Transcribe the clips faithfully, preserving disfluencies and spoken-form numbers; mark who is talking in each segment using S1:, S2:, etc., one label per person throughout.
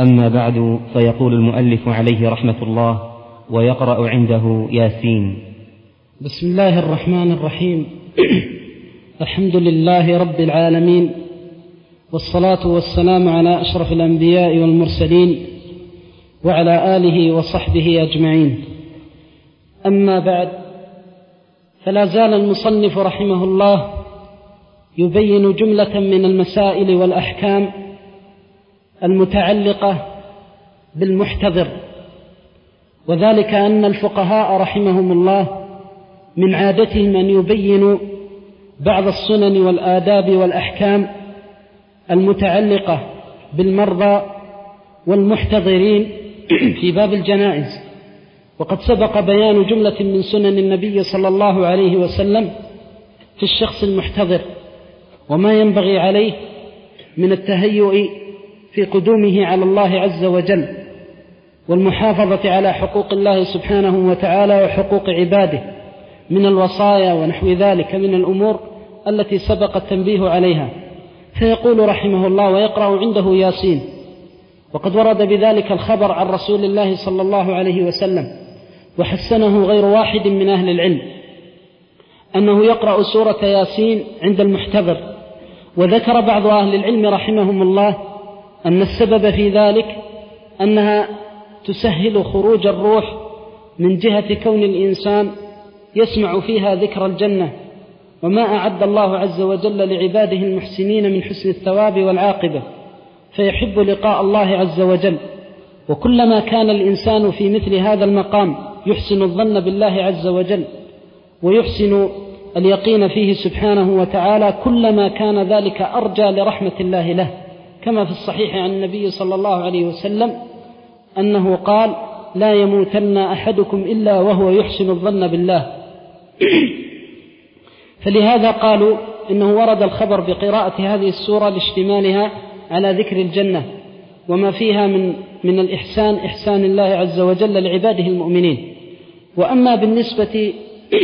S1: أما بعد، فيقول المؤلف عليه رحمة الله: ويقرأ عنده ياسين.
S2: بسم الله الرحمن الرحيم. الحمد لله رب العالمين، والصلاة والسلام على أشرف الأنبياء والمرسلين وعلى آله وصحبه أجمعين. أما بعد، فلا زال المصنف رحمه الله يبين جملة من المسائل والأحكام المتعلقة بالمحتضر، وذلك أن الفقهاء رحمهم الله من عادتهم أن يبينوا بعض السنن والآداب والأحكام المتعلقة بالمرضى والمحتضرين في باب الجنائز. وقد سبق بيان جملة من سنن النبي صلى الله عليه وسلم في الشخص المحتضر، وما ينبغي عليه من التهيؤ في قدومه على الله عز وجل، والمحافظة على حقوق الله سبحانه وتعالى وحقوق عباده من الوصايا ونحو ذلك من الأمور التي سبق التنبيه عليها. فيقول رحمه الله: ويقرأ عنده ياسين. وقد ورد بذلك الخبر عن رسول الله صلى الله عليه وسلم، وحسنه غير واحد من أهل العلم، أنه يقرأ سورة ياسين عند المحتضر. وذكر بعض أهل العلم رحمهم الله أن السبب في ذلك أنها تسهل خروج الروح من جهة كون الإنسان يسمع فيها ذكر الجنة وما أعد الله عز وجل لعباده المحسنين من حسن الثواب والعاقبة، فيحب لقاء الله عز وجل. وكلما كان الإنسان في مثل هذا المقام يحسن الظن بالله عز وجل ويحسن اليقين فيه سبحانه وتعالى، كلما كان ذلك أرجى لرحمة الله له، كما في الصحيح عن النبي صلى الله عليه وسلم أنه قال: لا يموتن أحدكم إلا وهو يحسن الظن بالله. فلهذا قالوا إنه ورد الخبر بقراءة هذه السورة لاشتمالها على ذكر الجنة وما فيها من من الإحسان، إحسان الله عز وجل لعباده المؤمنين. وأما بالنسبة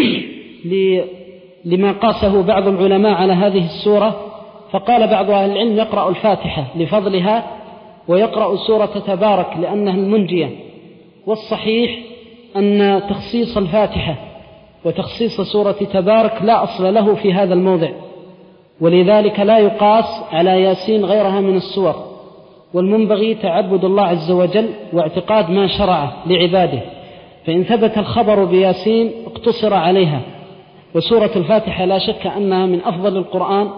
S2: لما قاسه بعض العلماء على هذه السورة، فقال بعض أهل العلم يقرأ الفاتحة لفضلها، ويقرأ سورة تبارك لأنها المنجية. والصحيح أن تخصيص الفاتحة وتخصيص سورة تبارك لا أصل له في هذا الموضع، ولذلك لا يقاس على ياسين غيرها من السور. والمنبغي تعبد الله عز وجل واعتقاد ما شرع لعباده، فإن ثبت الخبر بياسين اقتصر عليها. وسورة الفاتحة لا شك أنها من أفضل القرآن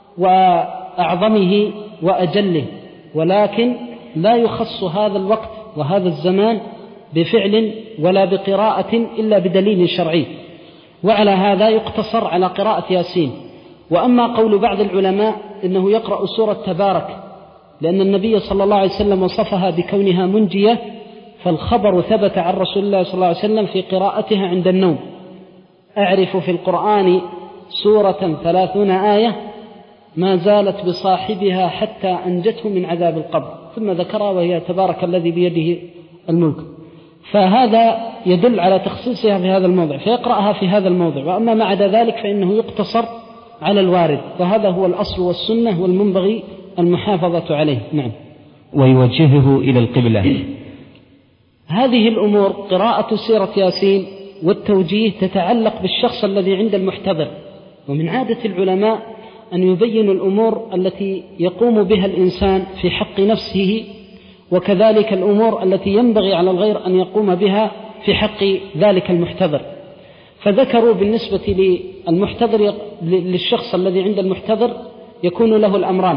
S2: وأعظمه وأجله، ولكن لا يخص هذا الوقت وهذا الزمان بفعل ولا بقراءة إلا بدليل شرعي، وعلى هذا يقتصر على قراءة ياسين. وأما قول بعض العلماء إنه يقرأ سورة تبارك لأن النبي صلى الله عليه وسلم وصفها بكونها منجية، فالخبر ثبت عن رسول الله صلى الله عليه وسلم في قراءتها عند النوم: أعرف في القرآن سورة ثلاثون آية ما زالت بصاحبها حتى أنجته من عذاب القبر، ثم ذكرها وهي تبارك الذي بيده الملك. فهذا يدل على تخصيصها في هذا الموضع، فيقرأها في هذا الموضع. وأما ما عدا ذلك فإنه يقتصر على الوارد، وهذا هو الأصل والسنة، والمنبغي المحافظة عليه. نعم.
S1: ويوجهه إلى القبلة.
S2: هذه الأمور قراءة سورة ياسين والتوجيه تتعلق بالشخص الذي عند المحتضر، ومن عادة العلماء أن يبينوا الأمور التي يقوم بها الإنسان في حق نفسه، وكذلك الأمور التي ينبغي على الغير أن يقوم بها في حق ذلك المحتضر. فذكروا بالنسبة للمحتضر للشخص الذي عند المحتضر يكون له الأمران: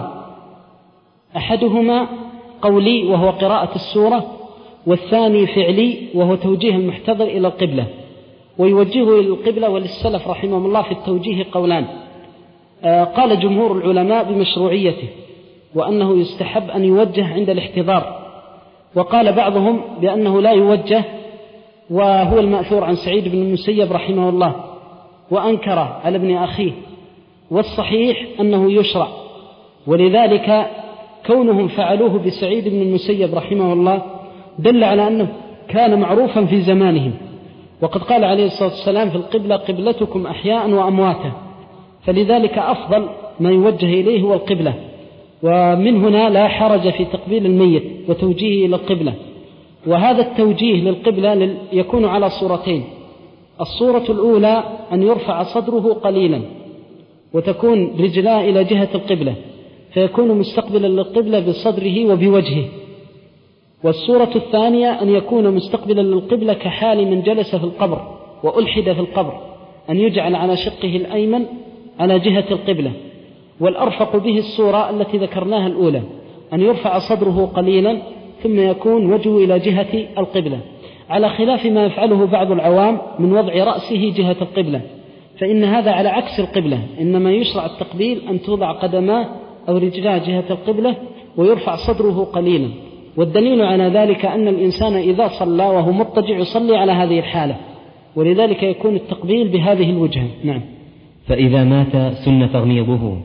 S2: أحدهما قولي وهو قراءة السورة، والثاني فعلي وهو توجيه المحتضر إلى القبلة. ويوجهه إلى القبلة، وللسلف رحمهم الله في التوجيه قولان: قال جمهور العلماء بمشروعيته وأنه يستحب أن يوجه عند الاحتضار، وقال بعضهم بأنه لا يوجه، وهو المأثور عن سعيد بن المسيب رحمه الله، وأنكر على ابن أخيه. والصحيح أنه يشرع، ولذلك كونهم فعلوه بسعيد بن المسيب رحمه الله دل على أنه كان معروفا في زمانهم. وقد قال عليه الصلاة والسلام في القبلة: قبلتكم أحياء وأمواتا، فلذلك أفضل ما يوجه إليه هو القبلة. ومن هنا لا حرج في تقبيل الميت وتوجيهه إلى القبلة. وهذا التوجيه للقبلة يكون على صورتين: الصورة الأولى أن يرفع صدره قليلا وتكون رجلاه إلى جهة القبلة فيكون مستقبلا للقبلة بصدره وبوجهه. والصورة الثانية أن يكون مستقبلا للقبلة كحال من جلس في القبر وألحد في القبر، أن يجعل على شقه الأيمن على جهة القبلة. والأرفق به الصورة التي ذكرناها الأولى، أن يرفع صدره قليلا ثم يكون وجهه إلى جهة القبلة، على خلاف ما يفعله بعض العوام من وضع رأسه جهة القبلة، فإن هذا على عكس القبلة، إنما يشرع التقبيل أن توضع قدماه أو رجلاه جهة القبلة ويرفع صدره قليلا. والدليل على ذلك أن الإنسان إذا صلى وهو مضطجع يصلي على هذه الحالة، ولذلك يكون التقبيل بهذه الوجهة. نعم.
S1: فإذا مات سن تغميضه.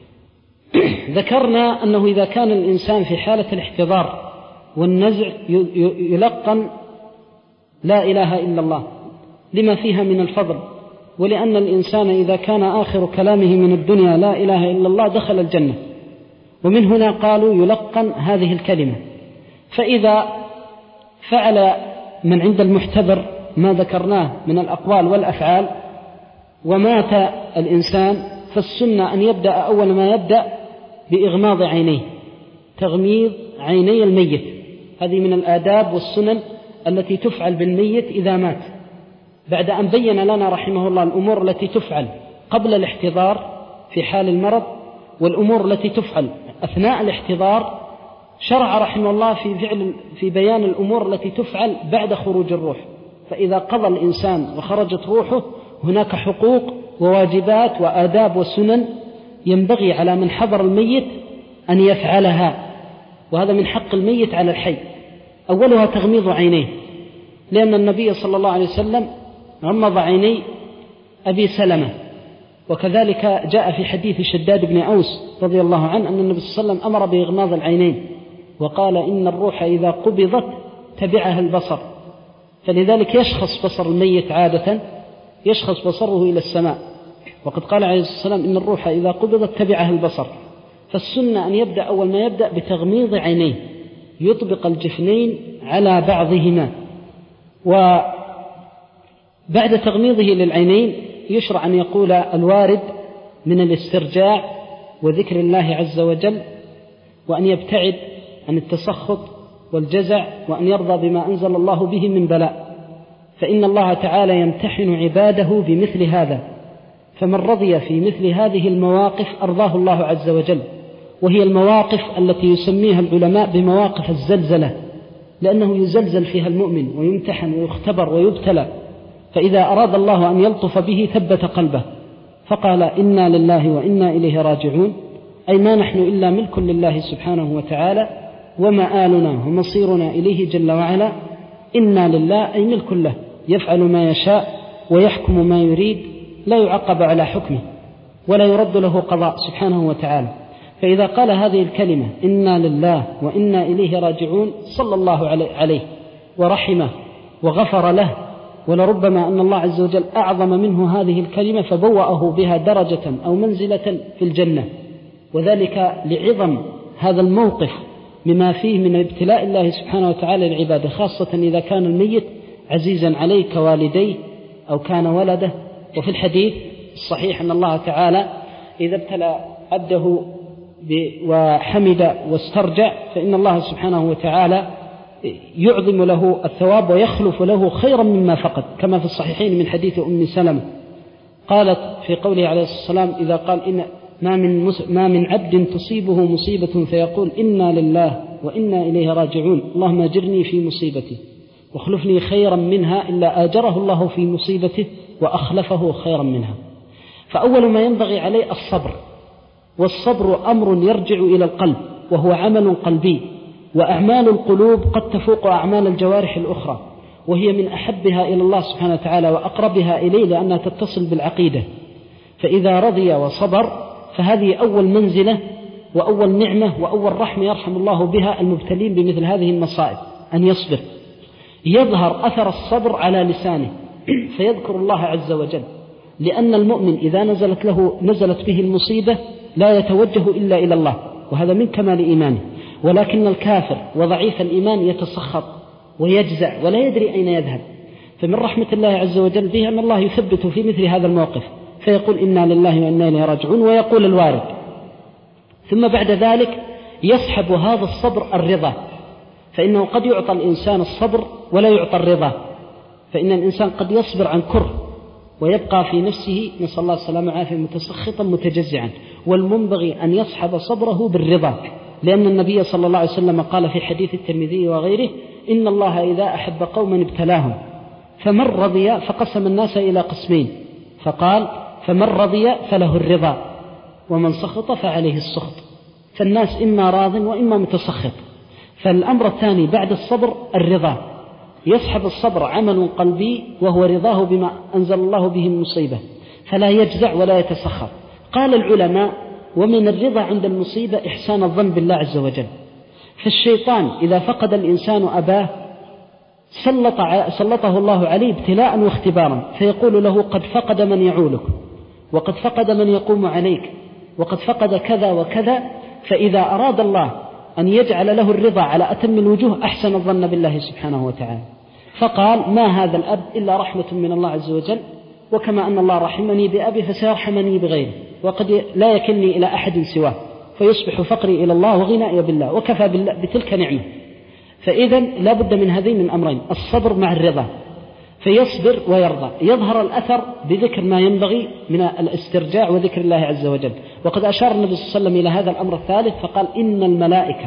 S2: ذكرنا أنه إذا كان الإنسان في حالة الاحتضار والنزع يلقن لا إله إلا الله لما فيها من الفضل، ولأن الإنسان إذا كان آخر كلامه من الدنيا لا إله إلا الله دخل الجنة. ومن هنا قالوا يلقن هذه الكلمة. فإذا فعل من عند المحتضر ما ذكرناه من الأقوال والأفعال ومات الإنسان، فالسنة أن يبدأ أول ما يبدأ بإغماض عينيه، تغميض عيني الميت. هذه من الآداب والسنن التي تفعل بالميت إذا مات، بعد أن بين لنا رحمه الله الأمور التي تفعل قبل الاحتضار في حال المرض والأمور التي تفعل أثناء الاحتضار. شرع رحمه الله في فعل في بيان الأمور التي تفعل بعد خروج الروح. فإذا قضى الإنسان وخرجت روحه هناك حقوق وواجبات وآداب وسنن ينبغي على من حضر الميت أن يفعلها، وهذا من حق الميت على الحي. أولها تغميض عينيه، لأن النبي صلى الله عليه وسلم غمض عيني أبي سلمة، وكذلك جاء في حديث شداد بن أوس رضي الله عنه أن النبي صلى الله عليه وسلم أمر بإغماض العينين وقال إن الروح إذا قبضت تبعها البصر. فلذلك يشخص بصر الميت عادة، يشخص بصره إلى السماء، وقد قال عليه الصلاة والسلام إن الروح إذا قبضت تبعها البصر. فالسنة أن يبدأ أول ما يبدأ بتغميض عينيه، يطبق الجفنين على بعضهما، وبعد تغميضه للعينين يشرع أن يقول الوارد من الاسترجاع وذكر الله عز وجل، وأن يبتعد عن التسخط والجزع، وأن يرضى بما أنزل الله به من بلاء، فإن الله تعالى يمتحن عباده بمثل هذا، فمن رضي في مثل هذه المواقف أرضاه الله عز وجل. وهي المواقف التي يسميها العلماء بمواقف الزلزلة، لأنه يزلزل فيها المؤمن ويمتحن ويختبر ويبتلى، فإذا أراد الله أن يلطف به ثبت قلبه فقال إنا لله وإنا إليه راجعون، أي ما نحن إلا ملك لله سبحانه وتعالى ومآلنا ومصيرنا إليه جل وعلا. إنا لله أي ملك له، يفعل ما يشاء ويحكم ما يريد، لا يعقب على حكمه ولا يرد له قضاء سبحانه وتعالى. فإذا قال هذه الكلمة إنا لله وإنا إليه راجعون صلى الله عليه ورحمه وغفر له، ولربما أن الله عز وجل أعظم منه هذه الكلمة فبوأه بها درجة أو منزلة في الجنة، وذلك لعظم هذا الموقف مما فيه من ابتلاء الله سبحانه وتعالى للعبادة، خاصة إذا كان الميت عزيزا عليه كوالديه أو كان ولده. وفي الحديث الصحيح أن الله تعالى إذا ابتلى عبده وحمد واسترجع فإن الله سبحانه وتعالى يعظم له الثواب ويخلف له خيرا مما فقد، كما في الصحيحين من حديث أم سلمة قالت في قوله عليه الصلاة والسلام إذا قال إن ما من, ما من عبد تصيبه مصيبة فيقول إنا لله وإنا إليه راجعون اللهم أجرني في مصيبتي واخلفني خيرا منها إلا آجره الله في مصيبته وأخلفه خيرا منها. فأول ما ينبغي عليه الصبر، والصبر أمر يرجع إلى القلب وهو عمل قلبي، وأعمال القلوب قد تفوق أعمال الجوارح الأخرى، وهي من أحبها إلى الله سبحانه وتعالى وأقربها إليه لأنها تتصل بالعقيدة. فإذا رضي وصبر فهذه أول منزلة وأول نعمة وأول رحمة يرحم الله بها المبتلين بمثل هذه المصائب، أن يصبر. يظهر أثر الصبر على لسانه فيذكر الله عز وجل، لأن المؤمن إذا نزلت له نزلت به المصيبة لا يتوجه إلا إلى الله، وهذا من كمال إيمانه. ولكن الكافر وضعيف الإيمان يتسخط ويجزع ولا يدري أين يذهب. فمن رحمة الله عز وجل به أن الله يثبت في مثل هذا الموقف فيقول إنا لله وإنا إليه راجعون، ويقول الوارد. ثم بعد ذلك يصحب هذا الصبر الرضا، فإنه قد يعطى الإنسان الصبر ولا يعطى الرضا، فإن الإنسان قد يصبر عن كره ويبقى في نفسه نسأل الله السلامة والعافية متسخطا متجزعا، والمنبغي أن يصحب صبره بالرضا، لأن النبي صلى الله عليه وسلم قال في حديث الترمذي وغيره إن الله إذا أحب قوما ابتلاهم فمن رضي، فقسم الناس إلى قسمين فقال فمن رضي فله الرضا ومن سخط فعليه السخط، فالناس إما راض وإما متسخط. فالأمر الثاني بعد الصبر الرضا، يصحب الصبر عمل قلبي وهو رضاه بما أنزل الله به المصيبة، فلا يجزع ولا يتسخط. قال العلماء ومن الرضا عند المصيبة إحسان الظن بالله عز وجل. فالشيطان إذا فقد الإنسان أباه سلط سلطه الله عليه ابتلاء واختبارا، فيقول له قد فقد من يعولك، وقد فقد من يقوم عليك، وقد فقد كذا وكذا. فإذا أراد الله أن يجعل له الرضا على أتم الوجوه أحسن الظن بالله سبحانه وتعالى، فقال ما هذا الأب إلا رحمة من الله عز وجل، وكما أن الله رحمني بأبي فسيرحمني بغيره، وقد لا يكلني إلى أحد سواه، فيصبح فقري إلى الله وغنائي بالله، وكفى بالله بتلك نعمة. فإذا لا بد من هذين من أمرين، الصبر مع الرضا، فيصبر ويرضى. يظهر الأثر بذكر ما ينبغي من الاسترجاع وذكر الله عز وجل. وقد أشار النبي صلى الله عليه وسلم إلى هذا الأمر الثالث فقال إن الملائكة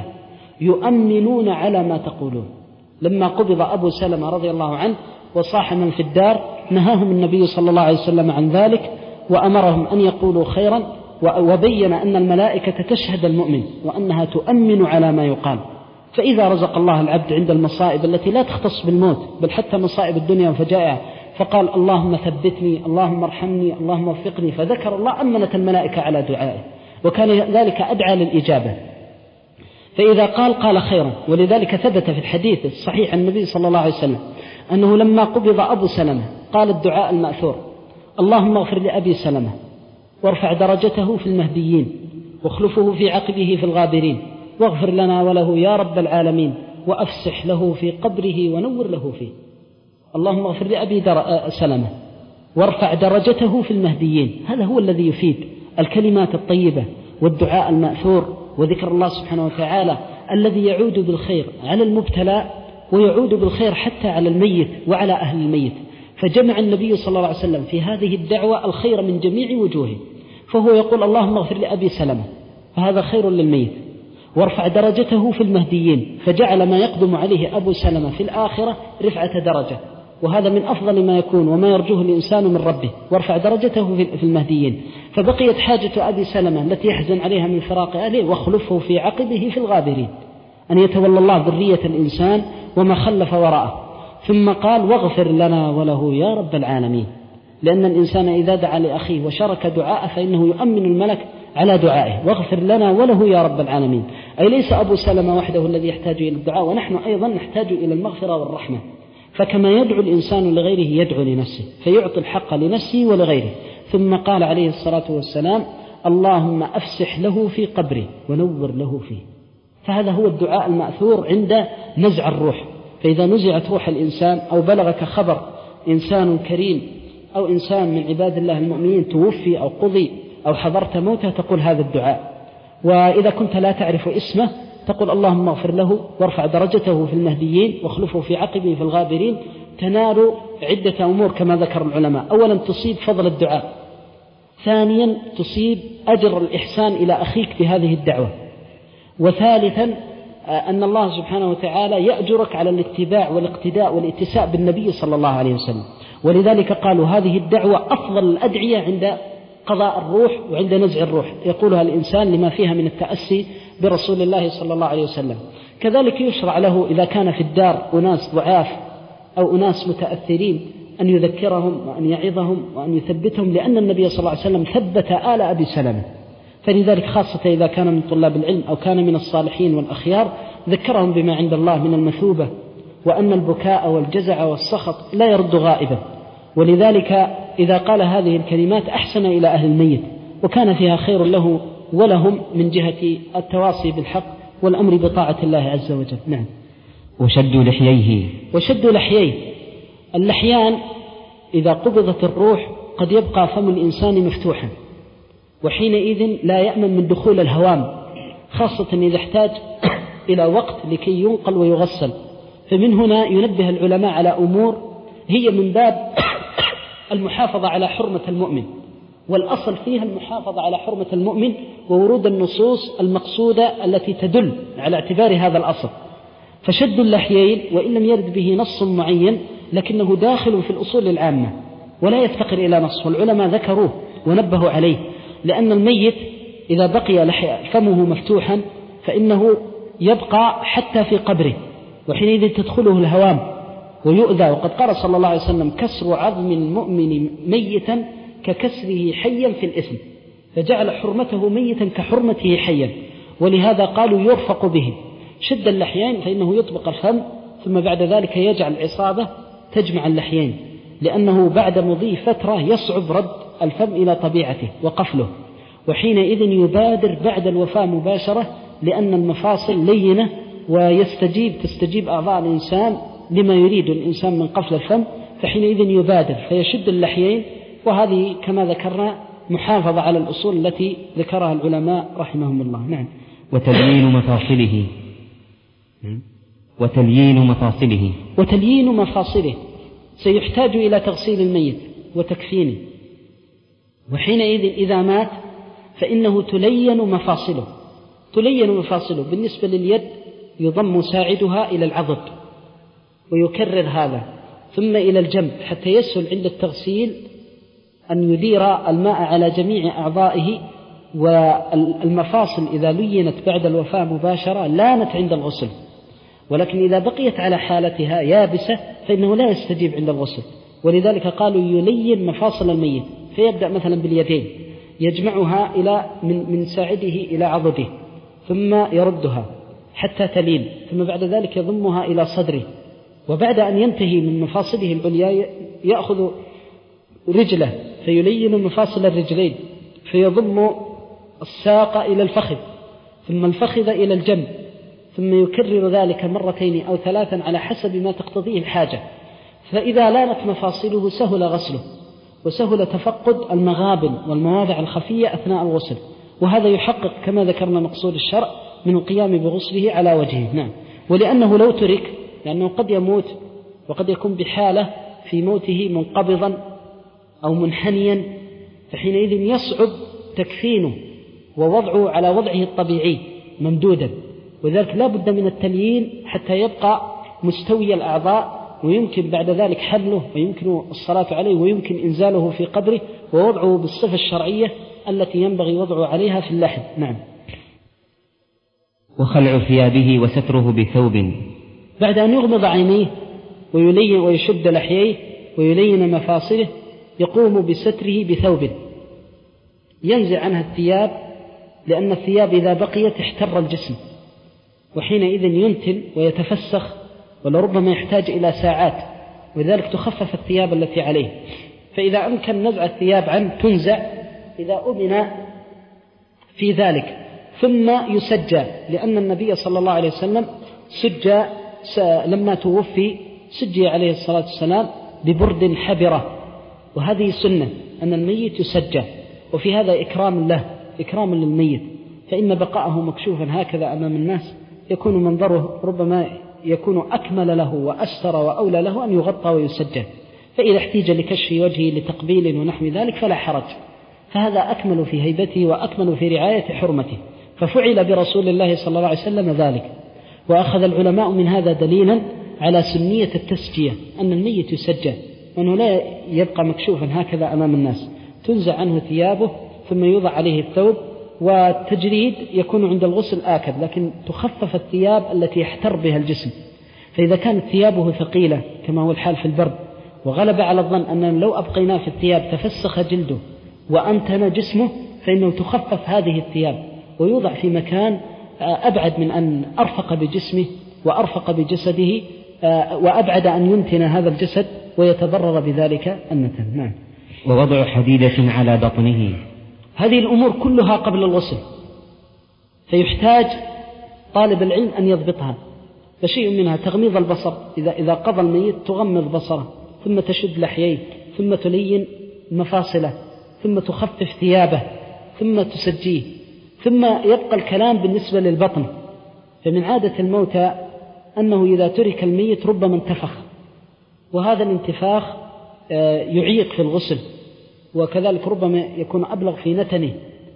S2: يؤمنون على ما تقولون. لما قبض أبو سلمة رضي الله عنه وصاح من في الدار نهاهم النبي صلى الله عليه وسلم عن ذلك، وأمرهم أن يقولوا خيرا، وبين أن الملائكة تشهد المؤمن وأنها تؤمن على ما يقال. فإذا رزق الله العبد عند المصائب التي لا تختص بالموت بل حتى مصائب الدنيا وفجائها فقال اللهم ثبتني، اللهم ارحمني، اللهم وفقني، فذكر الله أمنت الملائكة على دعائه، وكان ذلك أدعى للإجابة. فإذا قال قال خيرا. ولذلك ثبت في الحديث الصحيح عن النبي صلى الله عليه وسلم أنه لما قبض أبو سلمة قال الدعاء المأثور اللهم اغفر لأبي سلمة وارفع درجته في المهديين واخلفه في عقبه في الغابرين واغفر لنا وله يا رب العالمين وأفسح له في قبره ونور له فيه. اللهم اغفر لأبي سلمة وارفع درجته في المهديين. هذا هو الذي يفيد الكلمات الطيبة والدعاء المأثور وذكر الله سبحانه وتعالى الذي يعود بالخير على المبتلى ويعود بالخير حتى على الميت وعلى أهل الميت. فجمع النبي صلى الله عليه وسلم في هذه الدعوة الخير من جميع وجوهه، فهو يقول اللهم اغفر لأبي سلمة فهذا خير للميت، وارفع درجته في المهديين، فجعل ما يقدم عليه أبو سلمة في الآخرة رفعة درجة، وهذا من أفضل ما يكون وما يرجوه الإنسان من ربه، وارفع درجته في المهديين. فبقيت حاجة أبي سلمة التي يحزن عليها من فراق أهله واخلفه في عقبه في الغابرين، أن يتولى الله ذرية الإنسان وما خلف وراءه. ثم قال واغفر لنا وله يا رب العالمين، لأن الإنسان إذا دعا لأخيه وشارك دعاءه فإنه يؤمن الملك على دعائه. واغفر لنا وله يا رب العالمين، أي ليس أبو سلمة وحده الذي يحتاج إلى الدعاء، ونحن أيضا نحتاج إلى المغفرة والرحمة. فكما يدعو الإنسان لغيره يدعو لنفسه، فيعطي الحق لنفسه ولغيره. ثم قال عليه الصلاة والسلام اللهم أفسح له في قبره ونور له فيه. فهذا هو الدعاء المأثور عند نزع الروح. فإذا نزعت روح الإنسان أو بلغك خبر إنسان كريم أو إنسان من عباد الله المؤمنين توفي أو قضي أو حضرت موته تقول هذا الدعاء. وإذا كنت لا تعرف اسمه تقول اللهم اغفر له وارفع درجته في المهديين واخلفه في عقبه في الغابرين. تنال عدة أمور كما ذكر العلماء. أولا تصيب فضل الدعاء، ثانيا تصيب أجر الإحسان إلى أخيك بهذه الدعوة، وثالثا أن الله سبحانه وتعالى يأجرك على الاتباع والاقتداء والاتساء بالنبي صلى الله عليه وسلم. ولذلك قالوا هذه الدعوة أفضل الأدعية عند قضاء الروح وعند نزع الروح، يقولها الإنسان لما فيها من التأسي برسول الله صلى الله عليه وسلم. كذلك يشرع له إذا كان في الدار أناس ضعاف أو أناس متأثرين أن يذكرهم وأن يعظهم وأن يثبتهم، لأن النبي صلى الله عليه وسلم ثبت آل أبي سلمة. فلذلك خاصة إذا كان من طلاب العلم أو كان من الصالحين والأخيار ذكرهم بما عند الله من المثوبة، وأن البكاء والجزع والسخط لا يرد غائبا. ولذلك إذا قال هذه الكلمات أحسن إلى أهل الميت وكان فيها خير له ولهم من جهة التواصي بالحق والأمر بطاعة الله عز وجل. نعم.
S1: وشد لحييه
S2: وشد لحييه اللحيان إذا قبضت الروح قد يبقى فم الإنسان مفتوحا، وحينئذ لا يأمن من دخول الهوام، خاصة إذا احتاج إلى وقت لكي ينقل ويغسل. فمن هنا ينبه العلماء على أمور هي من باب المحافظة على حرمة المؤمن، والأصل فيها المحافظة على حرمة المؤمن وورود النصوص المقصودة التي تدل على اعتبار هذا الأصل. فشد اللحيين وإن لم يرد به نص معين لكنه داخل في الأصول العامة ولا يفتقر إلى نص، والعلماء ذكروه ونبهوا عليه، لأن الميت إذا بقي فمه مفتوحا فإنه يبقى حتى في قبره، وحينئذ تدخله الهوام ويؤذى. وقد قال صلى الله عليه وسلم: كسر عظم المؤمن ميتا ككسره حيا في الإثم، فجعل حرمته ميتا كحرمته حيا، ولهذا قالوا يرفق به. شد اللحيين فإنه يطبق الفم ثم بعد ذلك يجعل العصابة تجمع اللحيين، لأنه بعد مضي فترة يصعب رد الفم إلى طبيعته وقفله، وحينئذ يبادر بعد الوفاة مباشرة، لأن المفاصل لينة ويستجيب تستجيب أعضاء الإنسان لما يريد الإنسان من قفل الفم، فحينئذ يبادر فيشد اللحيين. وهذه كما ذكرنا محافظة على الأصول التي ذكرها العلماء رحمهم الله. نعم.
S1: وتليين مفاصله وتليين مفاصله
S2: وتليين مفاصله سيحتاج إلى تغسيل الميت وتكفينه، وحينئذ إذا مات فإنه تلين مفاصله. تلين مفاصله بالنسبة لليد يضم ساعدها إلى العضد ويكرر هذا، ثم إلى الجنب حتى يسهل عند التغسيل أن يدير الماء على جميع أعضائه. والمفاصل إذا لينت بعد الوفاة مباشرة لانت عند الغسل، ولكن إذا بقيت على حالتها يابسة فإنه لا يستجيب عند الغسل، ولذلك قالوا يلين مفاصل الميت. فيبدأ مثلا باليدين يجمعها إلى من, من ساعده إلى عضده، ثم يردها حتى تلين، ثم بعد ذلك يضمها إلى صدره، وبعد أن ينتهي من مفاصله العليا يأخذ رجله فيلين مفاصل الرجلين، فيضم الساق إلى الفخذ، ثم الفخذ إلى الجنب، ثم يكرر ذلك مرتين أو ثلاثا على حسب ما تقتضيه الحاجة. فإذا لانت مفاصله سهل غسله، وسهل تفقد المغابن والمواضع الخفية أثناء الغسل، وهذا يحقق كما ذكرنا مقصود الشرع من القيام بغسله على وجهه. نعم. ولأنه لو ترك، لأنه قد يموت وقد يكون بحالة في موته منقبضا أو منحنيا، فحينئذ يصعب تكفينه ووضعه على وضعه الطبيعي ممدودا، وذلك لا بد من التليين حتى يبقى مستوي الأعضاء، ويمكن بعد ذلك حمله ويمكن الصلاة عليه ويمكن إنزاله في قبره ووضعه بالصفة الشرعية التي ينبغي وضعه عليها في اللحد. نعم.
S1: وخلع ثيابه وستره بثوب.
S2: بعد أن يغمض عينيه ويلين ويشد لحييه ويلين مفاصله يقوم بستره بثوب ينزع عنها الثياب، لأن الثياب إذا بقيت احتر الجسم، وحينئذ ينتن ويتفسخ ولربما يحتاج إلى ساعات، ولذلك تخفف الثياب التي عليه. فإذا أمكن نزع الثياب عنه تنزع إذا أمن في ذلك، ثم يسجى، لأن النبي صلى الله عليه وسلم سجى لما توفي، سجي عليه الصلاة والسلام ببرد حبرة، وهذه سنة أن الميت يسجى، وفي هذا إكرام له، إكرام للميت، فإن بقاءه مكشوفا هكذا أمام الناس يكون منظره ربما يكون أكمل له وأستر وأولى له أن يغطى ويسجى. فإذا احتيج لكشف وجهه لتقبيل ونحو ذلك فلا حرج، فهذا أكمل في هيبته وأكمل في رعاية حرمته. ففعل برسول الله صلى الله عليه وسلم ذلك، وأخذ العلماء من هذا دليلا على سنية التسجية، أن الميت يسجى وأنه لا يبقى مكشوفا هكذا أمام الناس، تنزع عنه ثيابه ثم يوضع عليه الثوب، والتجريد يكون عند الغسل آكد، لكن تخفف الثياب التي يحتر بها الجسم. فإذا كانت ثيابه ثقيلة كما هو الحال في البرد، وغلب على الظن أن لو أبقيناه في الثياب تفسخ جلده وأنتن جسمه، فإنه تخفف هذه الثياب ويوضع في مكان أبعد من أن أرفق بجسمه وأرفق بجسده، وأبعد أن ينتن هذا الجسد ويتضرر بذلك النتن. نعم.
S1: ووضع حديدة على بطنه.
S2: هذه الأمور كلها قبل الغسل، فيحتاج طالب العلم أن يضبطها. فشيء منها تغميض البصر، إذا إذا قضى الميت تغمض بصره، ثم تشد لحييه، ثم تلين مفاصله، ثم تخفف ثيابه، ثم تسجيه، ثم يبقى الكلام بالنسبة للبطن. فمن عادة الموتى أنه إذا ترك الميت ربما انتفخ، وهذا الانتفاخ يعيق في الغسل، وكذلك ربما يكون أبلغ في نتنه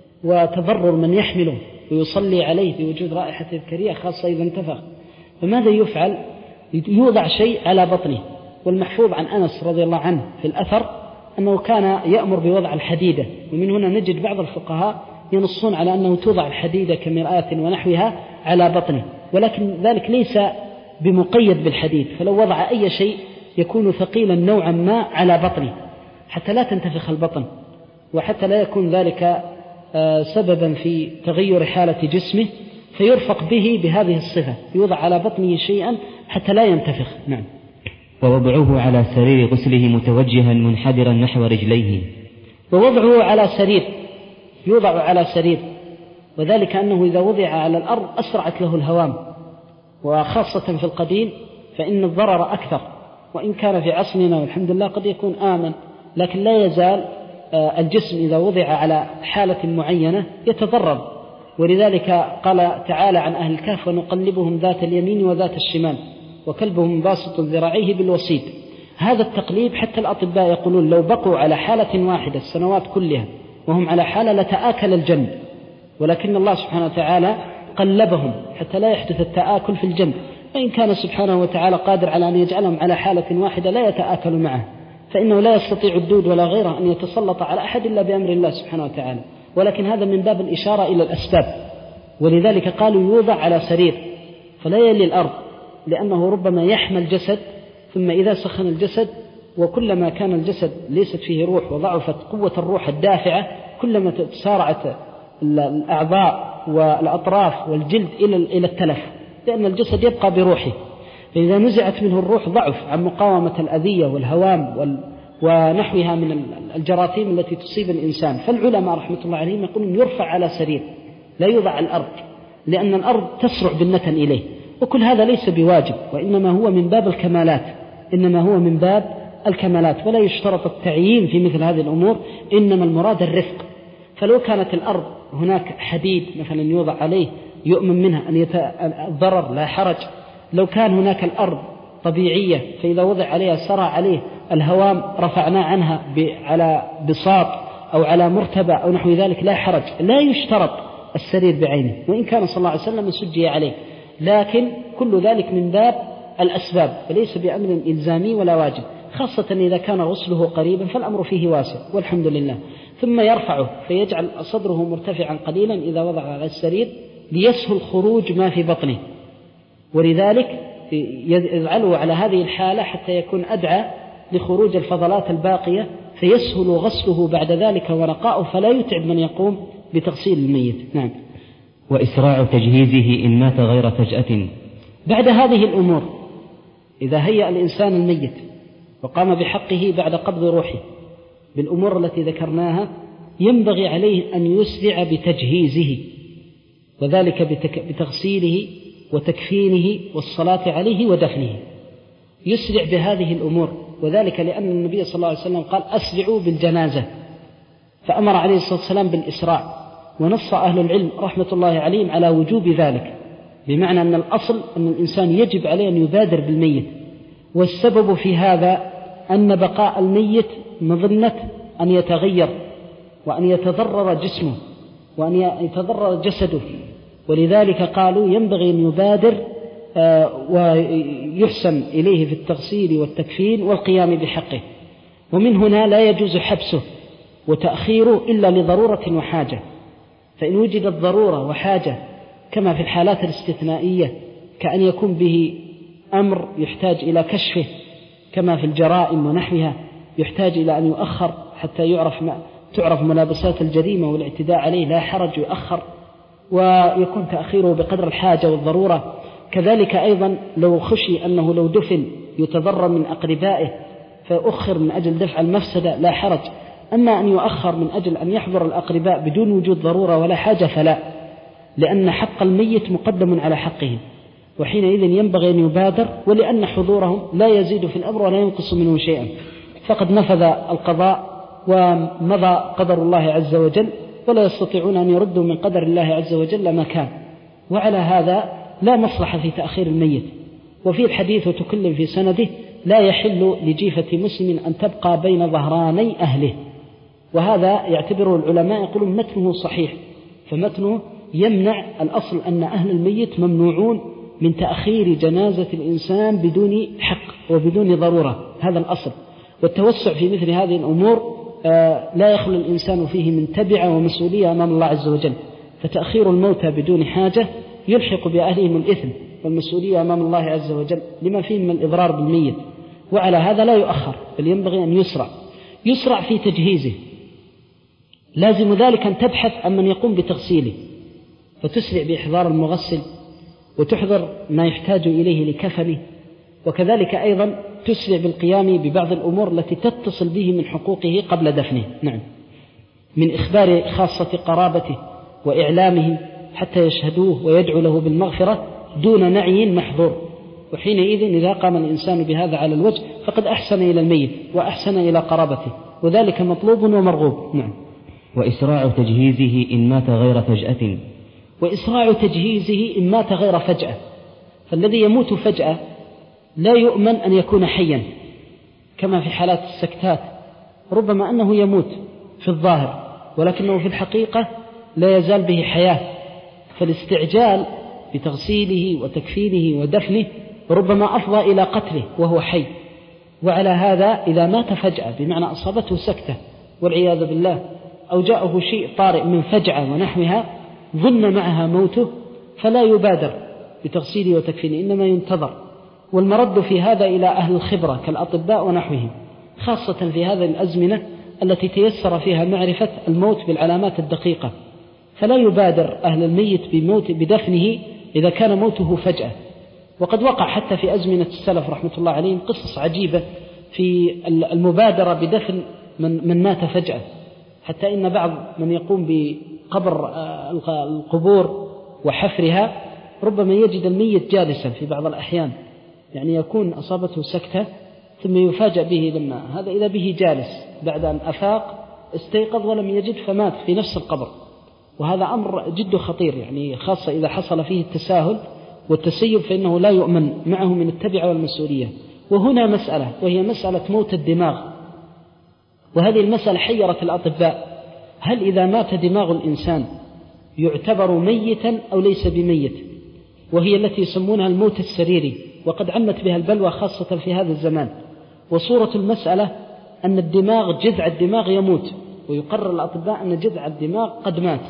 S2: وتضرر من يحمله ويصلي عليه بوجود رائحة الكريهة خاصة إذا انتفخ. فماذا يفعل؟ يوضع شيء على بطنه. والمحفوظ عن أنس رضي الله عنه في الأثر أنه كان يأمر بوضع الحديدة، ومن هنا نجد بعض الفقهاء ينصون على أنه توضع الحديدة كمرآة ونحوها على بطنه، ولكن ذلك ليس بمقيد بالحديد، فلو وضع أي شيء يكون ثقيلا نوعا ما على بطنه حتى لا تنتفخ البطن، وحتى لا يكون ذلك سببا في تغير حالة جسمه، فيرفق به بهذه الصفة، يوضع على بطنه شيئا حتى لا ينتفخ. نعم.
S1: ووضعه على سرير غسله متوجها منحدرا نحو رجليه.
S2: ووضعه على سرير، يوضع على سرير، وذلك أنه إذا وضع على الأرض أسرعت له الهوام، وخاصة في القديم فإن الضرر أكثر، وإن كان في عصرنا والحمد لله قد يكون آمن، لكن لا يزال الجسم إذا وضع على حالة معينة يتضرر. ولذلك قال تعالى عن أهل الكهف: ونقلبهم ذات اليمين وذات الشمال وكلبهم باسط ذراعيه بالوسيد. هذا التقليب حتى الأطباء يقولون لو بقوا على حالة واحدة السنوات كلها وهم على حالة لتآكل الجنب، ولكن الله سبحانه وتعالى قلبهم حتى لا يحدث التآكل في الجنب، وإن كان سبحانه وتعالى قادر على أن يجعلهم على حالة واحدة لا يتآكل معه، فإنه لا يستطيع الدود ولا غيره أن يتسلط على أحد إلا بأمر الله سبحانه وتعالى، ولكن هذا من باب الإشارة إلى الأسباب. ولذلك قالوا يوضع على سرير فلا يلي الأرض، لأنه ربما يحمل جسد، ثم إذا سخن الجسد وكلما كان الجسد ليست فيه روح وضعفت قوة الروح الدافعة كلما تسارعت الأعضاء والأطراف والجلد إلى التلف، لأن الجسد يبقى بروحه، فإذا نزعت منه الروح ضعف عن مقاومة الأذية والهوام وال ونحوها من الجراثيم التي تصيب الإنسان. فالعلماء رحمة الله عليهم يقولون يرفع على سرير لا يوضع على الأرض، لأن الأرض تسرع بالنتن إليه، وكل هذا ليس بواجب، وإنما هو من باب الكمالات، إنما هو من باب الكمالات، ولا يشترط التعيين في مثل هذه الأمور، إنما المراد الرفق. فلو كانت الأرض هناك حديد مثلا يوضع عليه يؤمن منها أن يتضرر لا حرج، لو كان هناك الأرض طبيعية فإذا وضع عليها سرى عليه الهوام رفعنا عنها على بساط أو على مرتبة أو نحو ذلك لا حرج، لا يشترط السرير بعينه، وإن كان صلى الله عليه وسلم سجي عليه، لكن كل ذلك من باب الأسباب وليس بأمر إلزامي ولا واجب، خاصة إذا كان غسله قريبا فالأمر فيه واسع والحمد لله. ثم يرفعه فيجعل صدره مرتفعا قليلا إذا وضع على السرير ليسهل خروج ما في بطنه، ولذلك يجعله على هذه الحالة حتى يكون أدعى لخروج الفضلات الباقية، فيسهل غسله بعد ذلك ونقاؤه فلا يتعب من يقوم بتغسيل الميت. نعم.
S1: وإسراع تجهيزه إن مات غير فجأة.
S2: بعد هذه الأمور إذا هيأ الإنسان الميت وقام بحقه بعد قبض روحه بالأمور التي ذكرناها، ينبغي عليه أن يسرع بتجهيزه، وذلك بتغسيله وتكفينه والصلاة عليه ودفنه، يسرع بهذه الأمور، وذلك لأن النبي صلى الله عليه وسلم قال أسرعوا بالجنازة، فأمر عليه الصلاة والسلام بالإسراع، ونص أهل العلم رحمة الله عليهم على وجوب ذلك، بمعنى أن الأصل أن الإنسان يجب عليه أن يبادر بالميت، والسبب في هذا أن بقاء الميت مظنة أن يتغير وأن يتضرر جسمه وأن يتضرر جسده، ولذلك قالوا ينبغي أن يبادر ويحسن إليه في التغسيل والتكفين والقيام بحقه، ومن هنا لا يجوز حبسه وتأخيره إلا لضرورة وحاجة، فإن وجدت ضرورة وحاجة كما في الحالات الاستثنائية كأن يكون به أمر يحتاج إلى كشفه كما في الجرائم ونحوها، يحتاج إلى أن يؤخر حتى يعرف ما تعرف ملابسات الجريمة والاعتداء عليه، لا حرج يؤخر ويكون تأخيره بقدر الحاجة والضرورة. كذلك أيضا لو خشي أنه لو دفن يتضرر من أقربائه فأخر من أجل دفع المفسدة لا حرج، أما أن يؤخر من أجل أن يحضر الأقرباء بدون وجود ضرورة ولا حاجة فلا. لأن حق الميت مقدم على حقه، وحينئذ ينبغي أن يبادر، ولأن حضورهم لا يزيد في الأمر ولا ينقص منه شيئا، فقد نفذ القضاء ومضى قدر الله عز وجل، ولا يستطيعون أن يردوا من قدر الله عز وجل ما كان. وعلى هذا لا مصلحة في تأخير الميت. وفي الحديث وتكلم في سنده: لا يحل لجيفة مسلم أن تبقى بين ظهراني أهله. وهذا يعتبره العلماء يقولون متنه صحيح، فمتنه يمنع الأصل أن أهل الميت ممنوعون من تأخير جنازة الإنسان بدون حق وبدون ضرورة، هذا الأصل. والتوسع في مثل هذه الأمور لا يخلو الإنسان فيه من تبعة ومسؤولية أمام الله عز وجل، فتأخير الموتى بدون حاجة يلحق بأهلهم الإثم والمسؤولية أمام الله عز وجل لما فيه من الإضرار بالميت. وعلى هذا لا يؤخر، بل ينبغي أن يسرع يسرع في تجهيزه. لازم ذلك أن تبحث عن من يقوم بتغسيله، فتسرع بإحضار المغسل، وتحضر ما يحتاج إليه لكفنه، وكذلك أيضا تسرع بالقيام ببعض الأمور التي تتصل به من حقوقه قبل دفنه. نعم، من إخبار خاصة قرابته وإعلامه حتى يشهدوه ويدعو له بالمغفرة دون نعي محظور. وحينئذ إذا قام الإنسان بهذا على الوجه فقد أحسن إلى الميت وأحسن إلى قرابته، وذلك مطلوب ومرغوب. نعم.
S1: وإسراع تجهيزه إن مات غير فجأة.
S2: وإسراع تجهيزه إن مات غير فجأة، فالذي يموت فجأة لا يؤمن أن يكون حيا، كما في حالات السكتات، ربما أنه يموت في الظاهر ولكنه في الحقيقة لا يزال به حياة، فالاستعجال بتغسيله وتكفينه ودفنه ربما أفضى إلى قتله وهو حي. وعلى هذا إذا مات فجأة بمعنى أصابته سكتة والعياذ بالله، أو جاءه شيء طارئ من فجعة ونحوها ظن معها موته، فلا يبادر بتغسيله وتكفينه، إنما ينتظر. والمرد في هذا إلى أهل الخبرة كالأطباء ونحوهم، خاصة في هذه الأزمنة التي تيسر فيها معرفة الموت بالعلامات الدقيقة، فلا يبادر أهل الميت بموت بدفنه إذا كان موته فجأة. وقد وقع حتى في أزمنة السلف رحمة الله عليهم قصص عجيبة في المبادرة بدفن من, من مات فجأة، حتى إن بعض من يقوم بقبر القبور وحفرها ربما يجد الميت جالسا في بعض الأحيان، يعني يكون أصابته سكتة ثم يفاجأ به لما هذا إذا به جالس، بعد أن أفاق استيقظ ولم يجد فمات في نفس القبر. وهذا أمر جد خطير، يعني خاصة إذا حصل فيه التساهل والتسيب فإنه لا يؤمن معه من التبعة والمسؤولية. وهنا مسألة وهي مسألة موت الدماغ، وهذه المسألة حيرت الأطباء: هل إذا مات دماغ الإنسان يعتبر ميتا أو ليس بميت؟ وهي التي يسمونها الموت السريري، وقد عمت بها البلوى خاصة في هذا الزمان. وصورة المسألة أن الدماغ جذع الدماغ يموت، ويقرر الأطباء أن جذع الدماغ قد مات،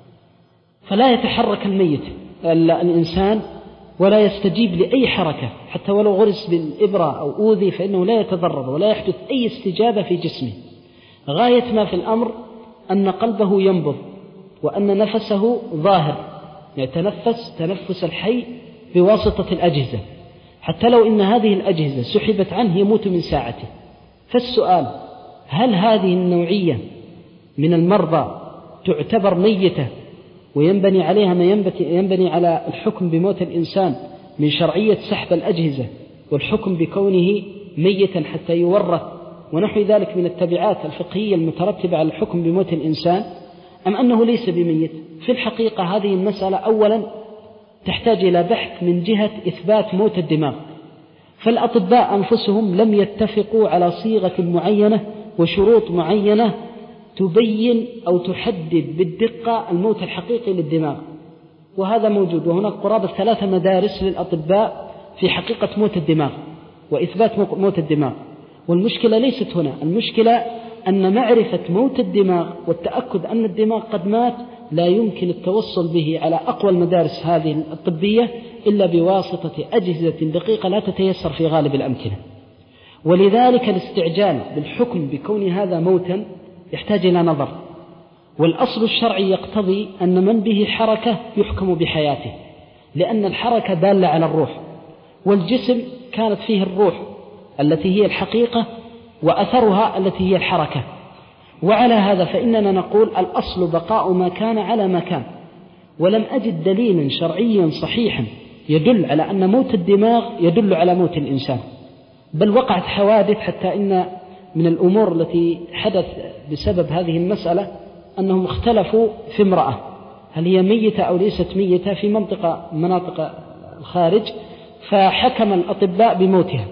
S2: فلا يتحرك الميت الإنسان ولا يستجيب لأي حركة، حتى ولو غرس بالإبرة أو أوذي فإنه لا يتضرر ولا يحدث أي استجابة في جسمه. غاية ما في الأمر أن قلبه ينبض وأن نفسه ظاهر، يتنفس تنفس الحي بواسطة الأجهزة، حتى لو إن هذه الأجهزة سحبت عنه يموت من ساعته. فالسؤال: هل هذه النوعية من المرضى تعتبر ميتة وينبني عليها ما ينبني على الحكم بموت الإنسان من شرعية سحب الأجهزة والحكم بكونه ميتا حتى يورث ونحو ذلك من التبعات الفقهية المترتبة على الحكم بموت الإنسان، أم أنه ليس بميت؟ في الحقيقة هذه المسألة أولا تحتاج إلى بحث من جهة إثبات موت الدماغ، فالأطباء أنفسهم لم يتفقوا على صيغة معينة وشروط معينة تبين أو تحدد بالدقة الموت الحقيقي للدماغ، وهذا موجود. وهناك قرابة ثلاثة مدارس للأطباء في حقيقة موت الدماغ وإثبات موت الدماغ. والمشكلة ليست هنا، المشكلة أن معرفة موت الدماغ والتأكد أن الدماغ قد مات لا يمكن التوصل به على أقوى المدارس هذه الطبية إلا بواسطة أجهزة دقيقة لا تتيسر في غالب الأمكنة. ولذلك الاستعجال بالحكم بكون هذا موتا يحتاج إلى نظر، والأصل الشرعي يقتضي أن من به حركة يحكم بحياته، لأن الحركة دالة على الروح، والجسم كانت فيه الروح التي هي الحقيقة وأثرها التي هي الحركة. وعلى هذا فإننا نقول الأصل بقاء ما كان على ما كان، ولم أجد دليلا شرعيا صحيحا يدل على أن موت الدماغ يدل على موت الإنسان، بل وقعت حوادث حتى إن من الأمور التي حدث بسبب هذه المسألة أنهم اختلفوا في امرأة هل هي ميتة أو ليست ميتة في منطقة مناطق الخارج، فحكم الأطباء بموتها،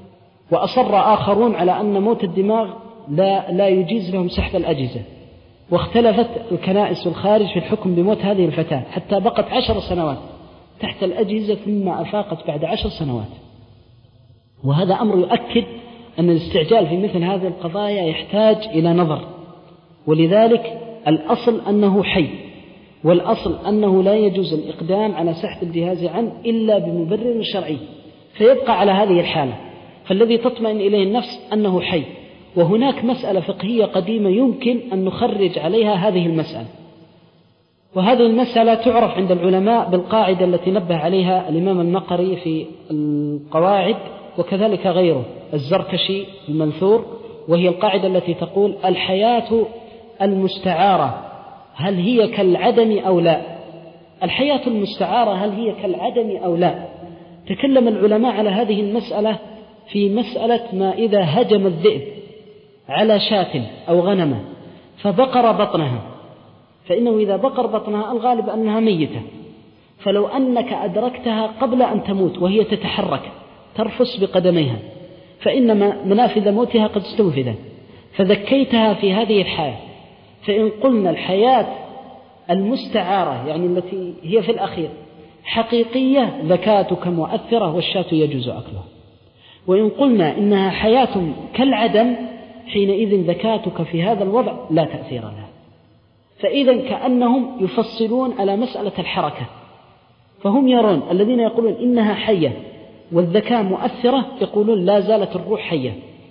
S2: وأصر آخرون على أن موت الدماغ لا, لا يجيز لهم سحب الأجهزة، واختلفت الكنائس الخارج في الحكم بموت هذه الفتاة حتى بقت عشر سنوات تحت الأجهزة ثم أفاقت بعد عشر سنوات. وهذا أمر يؤكد أن الاستعجال في مثل هذه القضايا يحتاج إلى نظر، ولذلك الأصل أنه حي، والأصل أنه لا يجوز الإقدام على سحب الجهاز عنه إلا بمبرر شرعي، فيبقى على هذه الحالة، فالذي تطمئن إليه النفس أنه حي. وهناك مسألة فقهية قديمة يمكن أن نخرج عليها هذه المسألة، وهذه المسألة تعرف عند العلماء بالقاعدة التي نبه عليها الإمام المقري في القواعد وكذلك غيره الزركشي المنثور، وهي القاعدة التي تقول الحياة المستعارة هل هي كالعدم أو لا؟ الحياة المستعارة هل هي كالعدم أو لا؟ تكلم العلماء على هذه المسألة في مسألة ما إذا هجم الذئب على شاة أو غنمة فبقر بطنها، فإنه إذا بقر بطنها الغالب أنها ميتة، فلو أنك أدركتها قبل أن تموت وهي تتحرك ترفس بقدميها فإن منافذ موتها قد استنفذت، فذكيتها في هذه الحياة. فإن قلنا الحياة المستعارة يعني التي هي في الأخير حقيقية ذكاتك مؤثرة والشاة يجوز أكلها، وإن قلنا إنها حياة كالعدم حينئذ ذكاتك في هذا الوضع لا تأثير لها. فإذا كأنهم يفصلون على مسألة الحركة، فهم يرون الذين يقولون إنها حية والذكاء مؤثرة يقولون لا زالت الروح حية،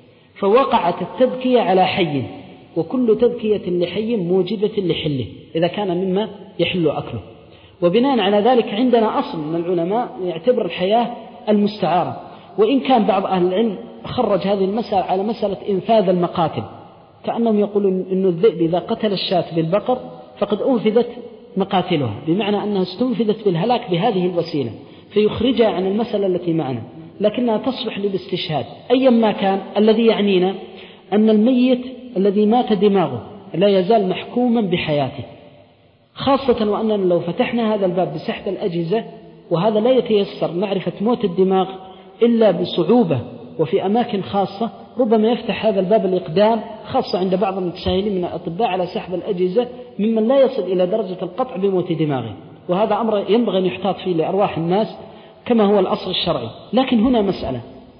S2: فوقعت التذكية على حي، وكل تذكية لحي موجبة لحله إذا كان مما يحل أكله. وبناء على ذلك عندنا أصل من العلماء يعتبر الحياة المستعارة، وإن كان بعض أهل العلم خرج هذه المسألة على مسألة إنفاذ المقاتل، كأنهم يقولون إن الذئب إذا قتل الشاة بالبقر فقد أنفذت مقاتلها، بمعنى أنها استنفذت بالهلاك بهذه الوسيلة فيخرجها عن المسألة التي معنا، لكنها تصلح للاستشهاد. أيا ما كان الذي يعنينا أن الميت الذي مات دماغه لا يزال محكوما بحياته، خاصة وأننا لو فتحنا هذا الباب بسحب الأجهزة، وهذا لا يتيسر معرفة موت الدماغ إلا بصعوبة وفي أماكن خاصة، ربما يفتح هذا الباب الإقدام خاصة عند بعض المتساهلين من الأطباء على سحب الأجهزة ممن لا يصل إلى درجة القطع بموت دماغه، وهذا أمر ينبغي أن يحتاط فيه لأرواح الناس كما هو الأصل الشرعي. لكن هنا مسألة،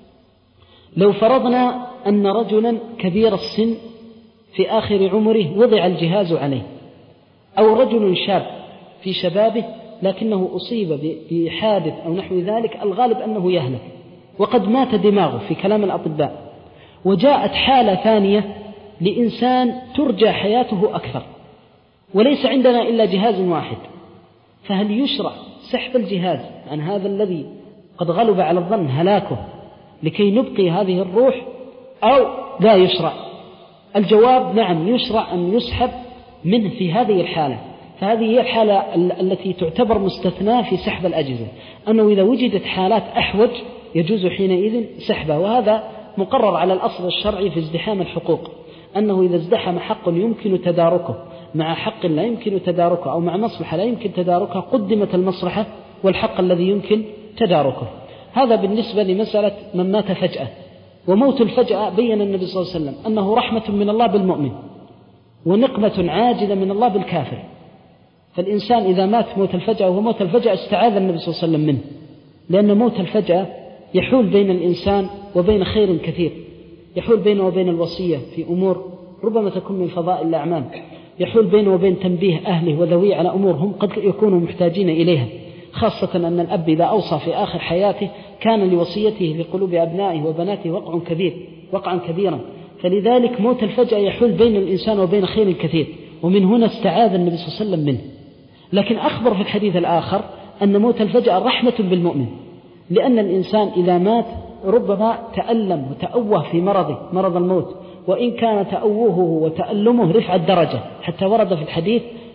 S2: لو فرضنا أن رجلا كبير السن في آخر عمره وضع الجهاز عليه، أو رجل شاب في شبابه لكنه أصيب بحادث أو نحو ذلك الغالب أنه يهلك وقد مات دماغه في كلام الأطباء، وجاءت حالة ثانية لإنسان ترجى حياته أكثر وليس عندنا إلا جهاز واحد، فهل يشرع سحب الجهاز عن هذا الذي قد غلب على الظن هلاكه لكي نبقي هذه الروح أو لا يشرع؟ الجواب نعم، يشرع أن يسحب منه في هذه الحالة، فهذه هي الحالة التي تعتبر مستثناة في سحب الأجهزة، أنه إذا وجدت حالات أحوج يجوز حينئذ سحبها، وهذا مقرر على الأصل الشرعي في ازدحام الحقوق، أنه إذا ازدحم حق يمكن تداركه مع حق لا يمكن تداركه أو مع مصلحة لا يمكن تداركها قدمت المصلحة والحق الذي يمكن تداركه. هذا بالنسبة لمسألة من مات فجأة. وموت الفجأة بين النبي صلى الله عليه وسلم أنه رحمة من الله بالمؤمن ونقمة عاجلة من الله بالكافر، فالإنسان إذا مات موت الفجأة وهو موت الفجأة استعاذ النبي صلى الله عليه وسلم منه، لأن موت الفجأة يحول بين الإنسان وبين خير كثير، يحول بينه وبين الوصية في أمور ربما تكون من فضائل الأعمال، يحول بينه وبين تنبيه أهله وذويه على أمور هم قد يكونوا محتاجين إليها، خاصة أن الأب إذا أوصى في آخر حياته كان لوصيته في قلوب أبنائه وبناته وقع كبير وقعا كبيرا، فلذلك موت الفجأة يحول بين الإنسان وبين خير كثير، ومن هنا استعاذ النبي صلى الله عليه وسلم منه. لكن أخبر في الحديث الآخر أن موت الفجأة رحمة بالمؤمن، لأن الإنسان إذا مات ربما تألم وتأوه في مرضه مرض الموت، وإن كان تأوهه وتألمه رفع الدرجة، حتى ورد في الحديث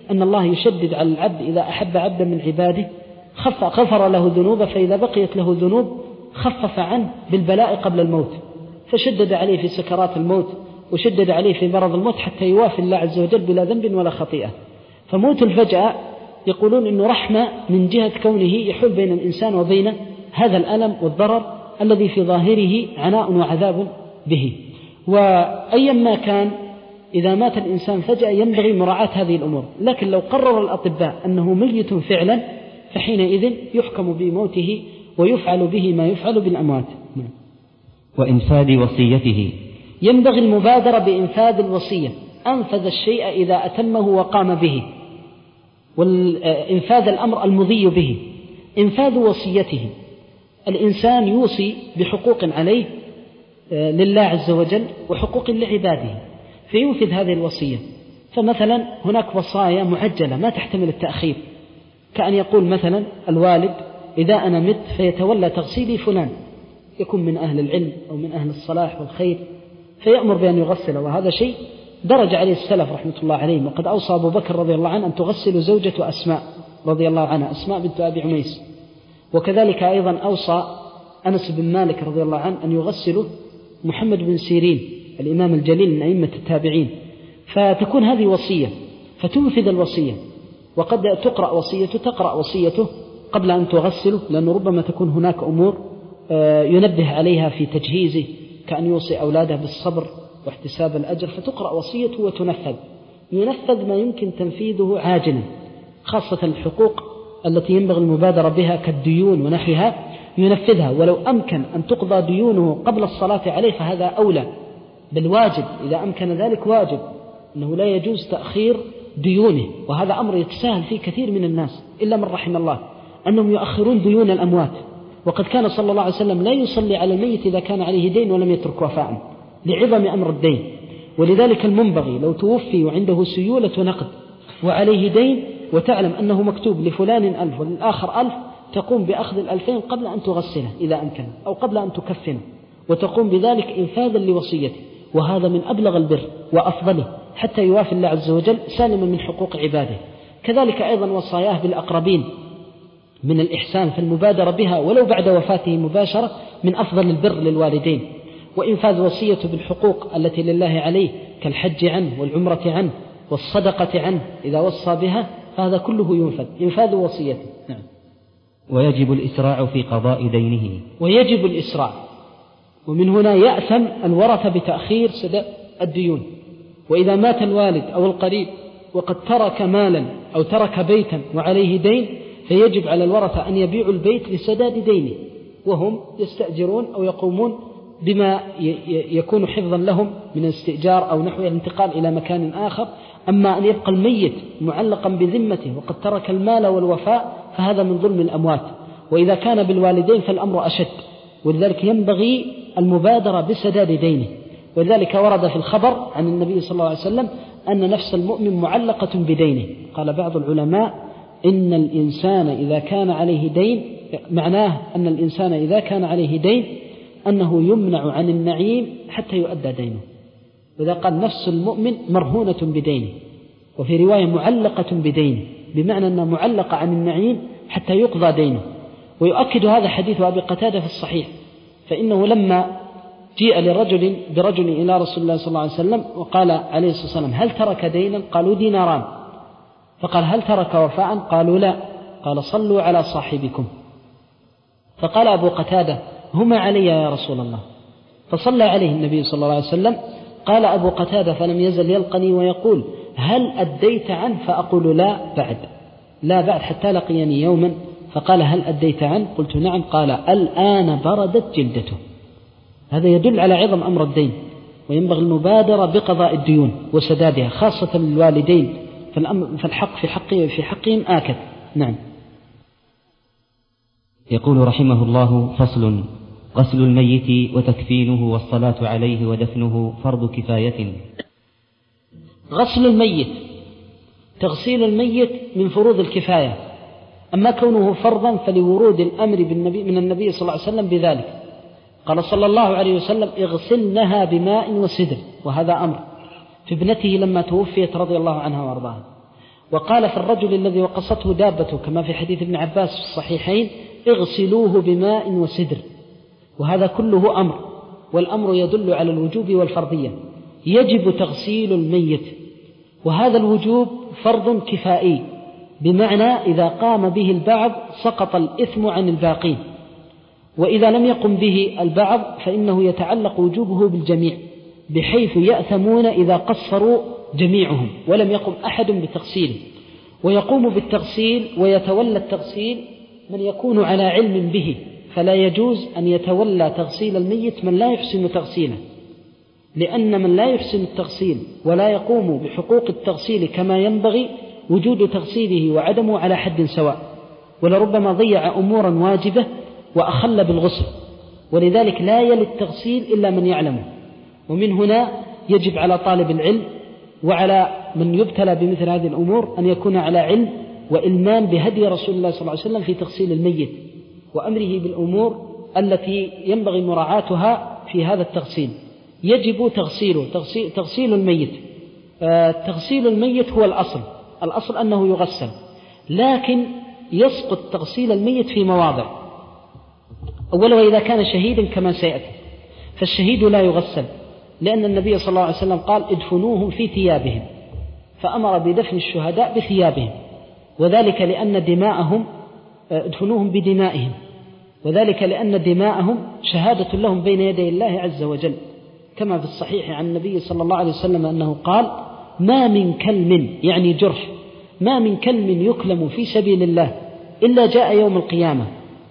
S2: أن الله يشدد على العبد إذا أحب عبدا من عباده غفر له ذنوبه، فإذا بقيت له ذنوب خفف عنه بالبلاء قبل الموت، فشدد عليه في سكرات الموت وشدد عليه في مرض الموت حتى يوافي الله عز وجل بلا ذنب ولا خطيئة. فموت الفجأة يقولون إنه رحمة من جهة كونه يحول بين الإنسان وبين هذا الألم والضرر الذي في ظاهره عناء وعذاب به. وأيا ما كان إذا مات الإنسان فجأة ينبغي مراعاة هذه الأمور، لكن لو قرر الأطباء أنه ميت فعلا فحينئذ يحكم بموته ويفعل به ما يفعل بالأموات.
S1: وإنفاذ وصيته،
S2: ينبغي المبادرة بإنفاذ الوصية، أنفذ الشيء إذا أتمه وقام به، والإنفاذ الأمر المضي به. إنفاذ وصيته، الإنسان يوصي بحقوق عليه لله عز وجل وحقوق لعباده فينفذ هذه الوصية. فمثلا هناك وصايا معجلة ما تحتمل التأخير، كأن يقول مثلا الوالد إذا أنا مت فيتولى تغسيلي فلان، يكون من أهل العلم أو من أهل الصلاح والخير، فيأمر بأن يغسله، وهذا شيء درج عليه السلف رحمة الله عليهم. وقد أوصى أبو بكر رضي الله عنه أن تغسل زوجة أسماء رضي الله عنها، أسماء بنت أبي عميس. وكذلك أيضا أوصى أنس بن مالك رضي الله عنه أن يغسل محمد بن سيرين الإمام الجليل من أئمة التابعين. فتكون هذه وصية فتنفذ الوصية، وقد تقرأ وصيته تقرأ وصيته قبل أن تغسله، لأنه ربما تكون هناك أمور ينبه عليها في تجهيزه، كأن يوصي أولاده بالصبر واحتساب الأجر، فتقرأ وصيته وتنفذ. ينفذ ما يمكن تنفيذه عاجلا، خاصة الحقوق التي ينبغي المبادرة بها كالديون ونحوها ينفذها، ولو أمكن أن تقضى ديونه قبل الصلاة عليه فهذا أولى، بل واجب إذا أمكن ذلك واجب، أنه لا يجوز تأخير ديونه. وهذا أمر يتساهل فيه كثير من الناس إلا من رحم الله، أنهم يؤخرون ديون الأموات. وقد كان صلى الله عليه وسلم لا يصلي على الميت إذا كان عليه دين ولم يترك وفاء لعظم أمر الدين. ولذلك المنبغي لو توفي وعنده سيولة نقد وعليه دين وتعلم أنه مكتوب لفلان ألف وللآخر ألف، تقوم بأخذ الألفين قبل أن تغسله إذا أمكن، أو قبل أن تكفنه، وتقوم بذلك إنفاذا لوصيته. وهذا من أبلغ البر وأفضله حتى يوافي الله عز وجل سالما من حقوق عباده. كذلك أيضا وصاياه بالأقربين من الإحسان، فالمبادرة بها ولو بعد وفاته مباشرة من أفضل البر للوالدين. وإنفاذ وصيته بالحقوق التي لله عليه كالحج عنه والعمرة عنه والصدقة عنه إذا وصى بها، فهذا كله ينفذ إنفاذ وصيته. نعم.
S1: ويجب الإسراع في قضاء دينه،
S2: ويجب الإسراع، ومن هنا يأثم الورثة بتأخير سداد الديون. وإذا مات الوالد أو القريب وقد ترك مالا أو ترك بيتا وعليه دين، فيجب على الورثة أن يبيعوا البيت لسداد دينه، وهم يستأجرون أو يقومون بما يكون حفظا لهم من الاستئجار أو نحو الانتقال إلى مكان آخر. أما أن يبقى الميت معلقا بذمته وقد ترك المال والوفاء فهذا من ظلم الأموات. وإذا كان بالوالدين فالأمر أشد، ولذلك ينبغي المبادرة بسداد دينه. ولذلك ورد في الخبر عن النبي صلى الله عليه وسلم أن نفس المؤمن معلقة بدينه. قال بعض العلماء إن الإنسان إذا كان عليه دين، معناه أن الإنسان إذا كان عليه دين أنه يمنع عن النعيم حتى يؤدى دينه. وإذا قال نفس المؤمن مرهونة بدينه، وفي رواية معلقة بدينه، بمعنى أنها معلقة عن النعيم حتى يقضى دينه. ويؤكد هذا حديث أبي قتادة في الصحيح، فإنه لما جيء لرجل برجل إلى رسول الله صلى الله عليه وسلم وقال عليه الصلاة والسلام هل ترك دينا؟ قالوا ديناران. فقال هل ترك وفاء؟ قالوا لا. قال صلوا على صاحبكم. فقال أبو قتادة هما علي يا رسول الله، فصلى عليه النبي صلى الله عليه وسلم. قال أبو قتادة فلم يزل يلقني ويقول هل أديت عنه؟ فأقول لا بعد لا بعد حتى لقيني يوما فقال هل أديت عنه؟ قلت نعم. قال الآن بردت جلدته. هذا يدل على عظم أمر الدين، وينبغي المبادرة بقضاء الديون وسدادها خاصة للوالدين، فالحق في حقهم في حقهم آكد. نعم.
S1: يقول رحمه الله: فصل: غسل الميت وتكفينه والصلاة عليه ودفنه فرض كفاية.
S2: غسل الميت، تغسيل الميت من فروض الكفاية، أما كونه فرضا فلورود الأمر بالنبي من النبي صلى الله عليه وسلم بذلك. قال صلى الله عليه وسلم اغسلنها بماء وسدر، وهذا أمر في ابنته لما توفيت رضي الله عنها وارضاها. وقال في الرجل الذي وقصته دابته كما في حديث ابن عباس في الصحيحين: اغسلوه بماء وسدر. وهذا كله أمر، والأمر يدل على الوجوب والفرضية. يجب تغسيل الميت، وهذا الوجوب فرض كفائي، بمعنى إذا قام به البعض سقط الإثم عن الباقين، وإذا لم يقم به البعض فإنه يتعلق وجوبه بالجميع، بحيث يأثمون إذا قصروا جميعهم ولم يقم أحد بتغسيله. ويقوم بالتغسيل ويتولى التغسيل من يكون على علم به، فلا يجوز أن يتولى تغسيل الميت من لا يحسن تغسيله، لأن من لا يحسن التغسيل ولا يقوم بحقوق التغسيل كما ينبغي وجود تغسيله وعدمه على حد سواء، ولربما ضيع أمورا واجبة وأخل بالغسل، ولذلك لا يلي التغسيل إلا من يعلمه. ومن هنا يجب على طالب العلم وعلى من يبتلى بمثل هذه الأمور أن يكون على علم وإلمام بهدي رسول الله صلى الله عليه وسلم في تغسيل الميت وأمره بالأمور التي ينبغي مراعاتها في هذا التغسيل. يجب تغسيله، تغسيل, تغسيل الميت. آه تغسيل الميت هو الأصل، الأصل أنه يغسل، لكن يسقط تغسيل الميت في مواضع. أولا وإذا كان شهيدا كما سيأتي، فالشهيد لا يغسل، لأن النبي صلى الله عليه وسلم قال: ادفنوهم في ثيابهم، فأمر بدفن الشهداء بثيابهم، وذلك لأن دماءهم ادفنوهم بدمائهم، وذلك لأن دماءهم شهادة لهم بين يدي الله عز وجل، كما في الصحيح عن النبي صلى الله عليه وسلم أنه قال: ما من كلم، يعني جرح، ما من كلم يكلم في سبيل الله إلا جاء يوم القيامة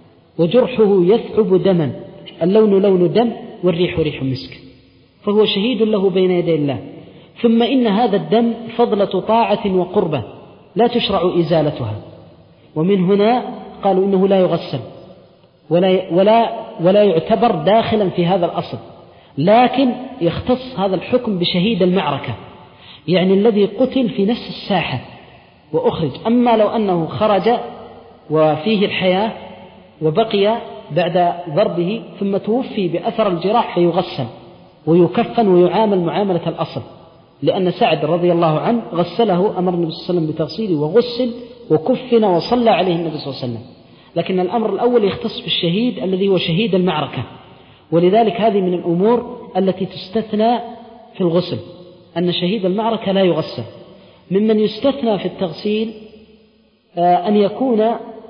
S2: وجرحه يثعب دما، اللون لون دم والريح ريح مسك، فهو شهيد له بين يدي الله. ثم إن هذا الدم فضلة طاعة وقربة لا تشرع إزالتها، ومن هنا قالوا إنه لا يغسل ولا, ولا, ولا يعتبر داخلا في هذا الأصل، لكن يختص هذا الحكم بشهيد المعركة، يعني الذي قتل في نفس الساحة وأخرج. أما لو أنه خرج وفيه الحياة وبقي بعد ضربه ثم توفي بأثر الجراح فيغسل ويكفن ويعامل معاملة الأصل، لأن سعد رضي الله عنه غسله، أمر النبي صلى الله عليه وسلم بتغسيله وغسل وكفن وصلى عليه النبي صلى الله عليه وسلم. لكن الأمر الأول يختص بالشهيد الذي هو شهيد المعركة، ولذلك هذه من الأمور التي تستثنى في الغسل، أن شهيد المعركة لا يغسل. ممن يستثنى في التغسيل أن يكون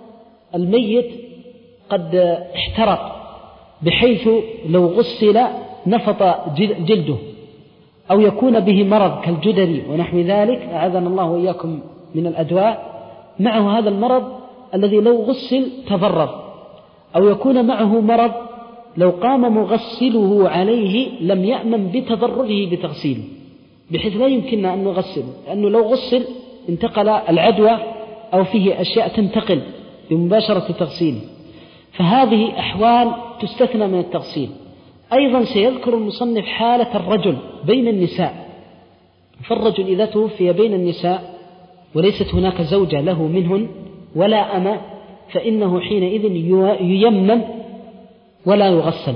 S2: الميت قد احترق بحيث لو غسل نفط جلده، أو يكون به مرض كالجدري ونحو ذلك، أعاذنا الله وإياكم من الأدواء، معه هذا المرض الذي لو غسل تضرر، أو يكون معه مرض لو قام مغسله عليه لم يأمن بتضرره بتغسيله، بحيث لا يمكننا أن نغسله، لأنه لو غسل انتقل العدوى أو فيه أشياء تنتقل بمباشرة تغسيله، فهذه أحوال تستثنى من التغسيل. أيضا سيذكر المصنف حالة الرجل بين النساء، فالرجل إذا توفي بين النساء وليست هناك زوجة له منهن ولا أما، فإنه حينئذ ييمم ولا يغسل.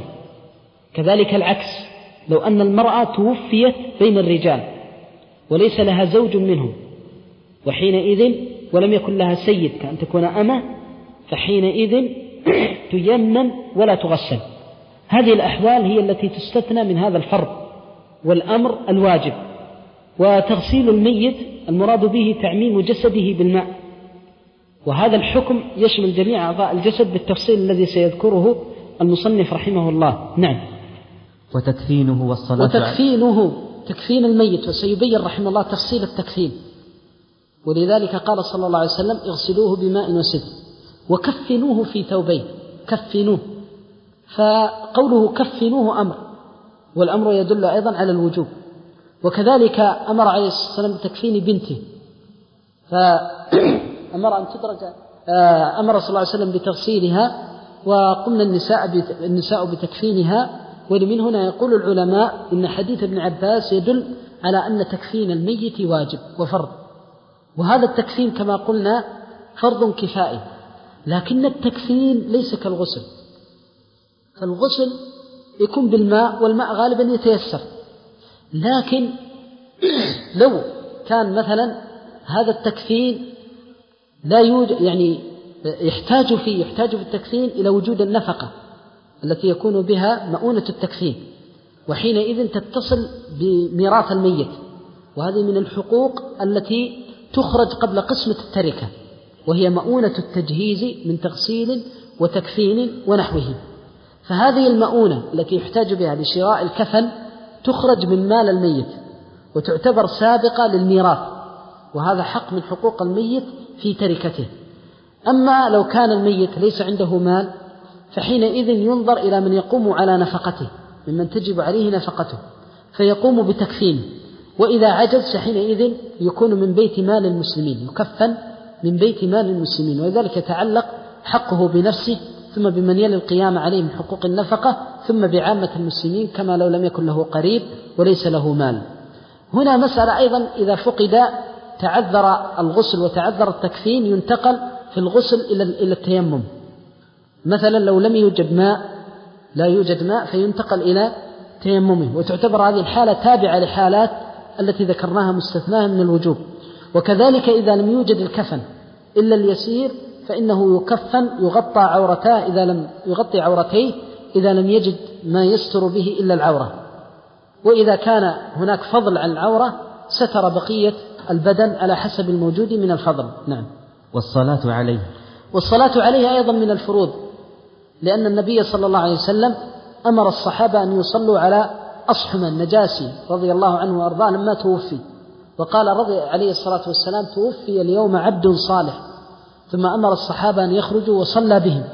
S2: كذلك العكس، لو أن المرأة توفيت بين الرجال وليس لها زوج منهم، وحينئذ ولم يكن لها سيد كأن تكون أما، فحينئذ تيمم ولا تغسل. هذه الأحوال هي التي تستثنى من هذا الفرض والأمر الواجب. وتغسيل الميت المراد به تعميم جسده بالماء، وهذا الحكم يشمل جميع أعضاء الجسد بالتفصيل الذي سيذكره المصنف رحمه الله. نعم.
S1: وتكفينه والصلاة
S2: وتكفينه تكفين الميت، وسيبين رحمه الله تفصيل التكفين، ولذلك قال صلى الله عليه وسلم: اغسلوه بماء وسدر وكفنوه في ثوبين. كفنوه، فقوله كفنوه أمر، والأمر يدل أيضا على الوجوب. وكذلك أمر عليه الصلاة والسلام بتكفين بنته، فأمر أن تدرج، أمر صلى الله عليه وسلم بتغسيلها، وقمنا النساء النساء بتكفينها. ومن هنا يقول العلماء إن حديث ابن عباس يدل على أن تكفين الميت واجب وفرض، وهذا التكفين كما قلنا فرض كفائي، لكن التكفين ليس كالغسل، فالغسل يكون بالماء والماء غالبا يتيسر، لكن لو كان مثلا هذا التكفين لا يوجد، يعني يحتاج فيه يحتاج في التكفين إلى وجود النفقة التي يكون بها مؤونة التكفين، وحينئذ تتصل بميراث الميت، وهذه من الحقوق التي تخرج قبل قسمة التركة، وهي مؤونة التجهيز من تغسيل وتكفين ونحوه. فهذه المؤونة التي يحتاج بها لشراء الكفن تخرج من مال الميت وتعتبر سابقة للميراث، وهذا حق من حقوق الميت في تركته. أما لو كان الميت ليس عنده مال فحينئذ ينظر إلى من يقوم على نفقته ممن تجب عليه نفقته فيقوم بتكفينه، وإذا عجز فحينئذ يكون من بيت مال المسلمين، يكفن من بيت مال المسلمين، ولذلك يتعلق حقه بنفسه ثم بمن يلي القيام عليه من حقوق النفقة ثم بعامة المسلمين، كما لو لم يكن له قريب وليس له مال. هنا مسألة أيضا، إذا فقد تعذر الغسل وتعذر التكفين ينتقل في الغسل إلى التيمم. مثلا لو لم يوجد ماء لا يوجد ماء فينتقل إلى تيممه، وتعتبر هذه الحالة تابعة لحالات التي ذكرناها مستثناها من الوجوب. وكذلك إذا لم يوجد الكفن إلا اليسير فإنه يكفن يغطى عورتاه إذا لم يغطي عورتيه إذا لم يجد ما يستر به إلا العورة، وإذا كان هناك فضل عن العورة ستر بقية البدن على حسب الموجود من الفضل. نعم.
S1: والصلاة عليه
S2: والصلاة عليه أيضا من الفروض، لأن النبي صلى الله عليه وسلم أمر الصحابة أن يصلوا على أصحم النجاشي رضي الله عنه وأرضاه لما توفي، وقال رضي عليه الصلاة والسلام: توفي اليوم عبد صالح، ثم أمر الصحابة أن يخرجوا وصلى بهم.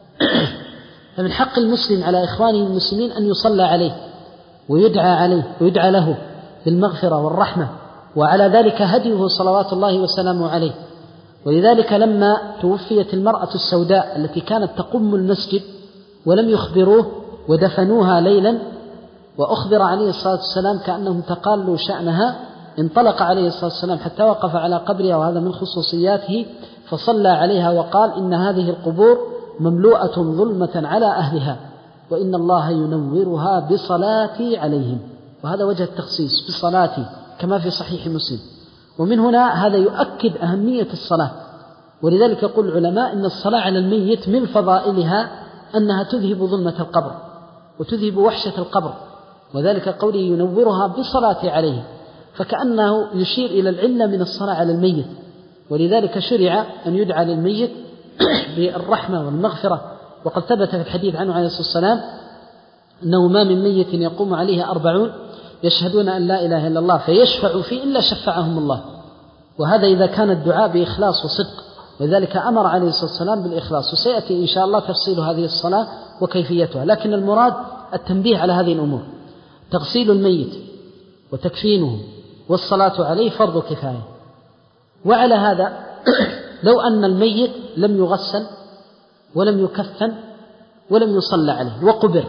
S2: فمن حق المسلم على إخوانه المسلمين أن يصلى عليه ويدعى عليه ويدعى له بالمغفرة والرحمة، وعلى ذلك هديه صلوات الله وسلامه عليه. ولذلك لما توفيت المرأة السوداء التي كانت تقم المسجد ولم يخبروه ودفنوها ليلا، وأخبر عليه الصلاة والسلام كأنهم تقالوا شأنها، انطلق عليه الصلاة والسلام حتى وقف على قبرها، وهذا من خصوصياته، فصلى عليها وقال: إن هذه القبور مملوءة ظلمة على أهلها، وإن الله ينورها بصلاتي عليهم. وهذا وجه التخصيص بصلاتي كما في صحيح مسلم. ومن هنا هذا يؤكد أهمية الصلاة، ولذلك يقول العلماء إن الصلاة على الميت من فضائلها أنها تذهب ظلمة القبر وتذهب وحشة القبر، وذلك قوله ينورها بصلاة عليه، فكأنه يشير إلى العلة من الصلاة على الميت. ولذلك شرع أن يدعى للميت بالرحمة والمغفرة، وقد ثبت في الحديث عنه عليه الصلاة والسلام أنه ما من ميت يقوم عليه أربعون يشهدون أن لا إله إلا الله فيشفع فيه إلا شفعهم الله، وهذا إذا كان الدعاء بإخلاص وصدق، ولذلك أمر عليه الصلاة والسلام بالإخلاص. وسيأتي إن شاء الله تفصيل هذه الصلاة وكيفيتها، لكن المراد التنبيه على هذه الأمور: تغسيل الميت وتكفينه والصلاة عليه فرض كفاية. وعلى هذا لو أن الميت لم يغسل ولم يكفن ولم يصلى عليه وقبر،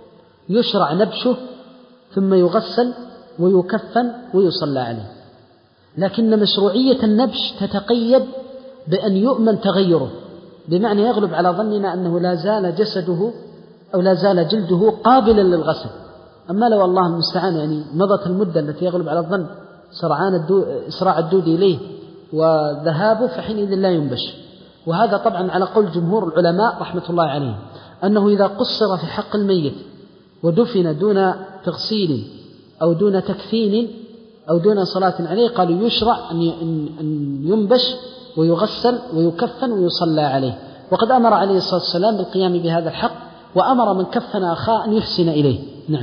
S2: يشرع نبشه ثم يغسل ويكفن ويصلى عليه، لكن مشروعية النبش تتقيد بأن يؤمن تغيره، بمعنى يغلب على ظننا أنه لا زال جسده أو لا زال جلده قابلا للغسل. أما لو الله المستعان يعني مضت المدة التي يغلب على الظن سرعان الدو إسراع الدود إليه وذهابه فحينئذ لا ينبش. وهذا طبعا على قول جمهور العلماء رحمة الله عليهم، أنه إذا قصر في حق الميت ودفن دون تغسيل أو دون تكفين أو دون صلاة عليه، قالوا يشرع أن ينبش ويغسل ويكفن ويصلى عليه. وقد أمر عليه الصلاة والسلام بالقيام بهذا الحق، وأمر من كفن أخاه أن يحسن إليه. نعم.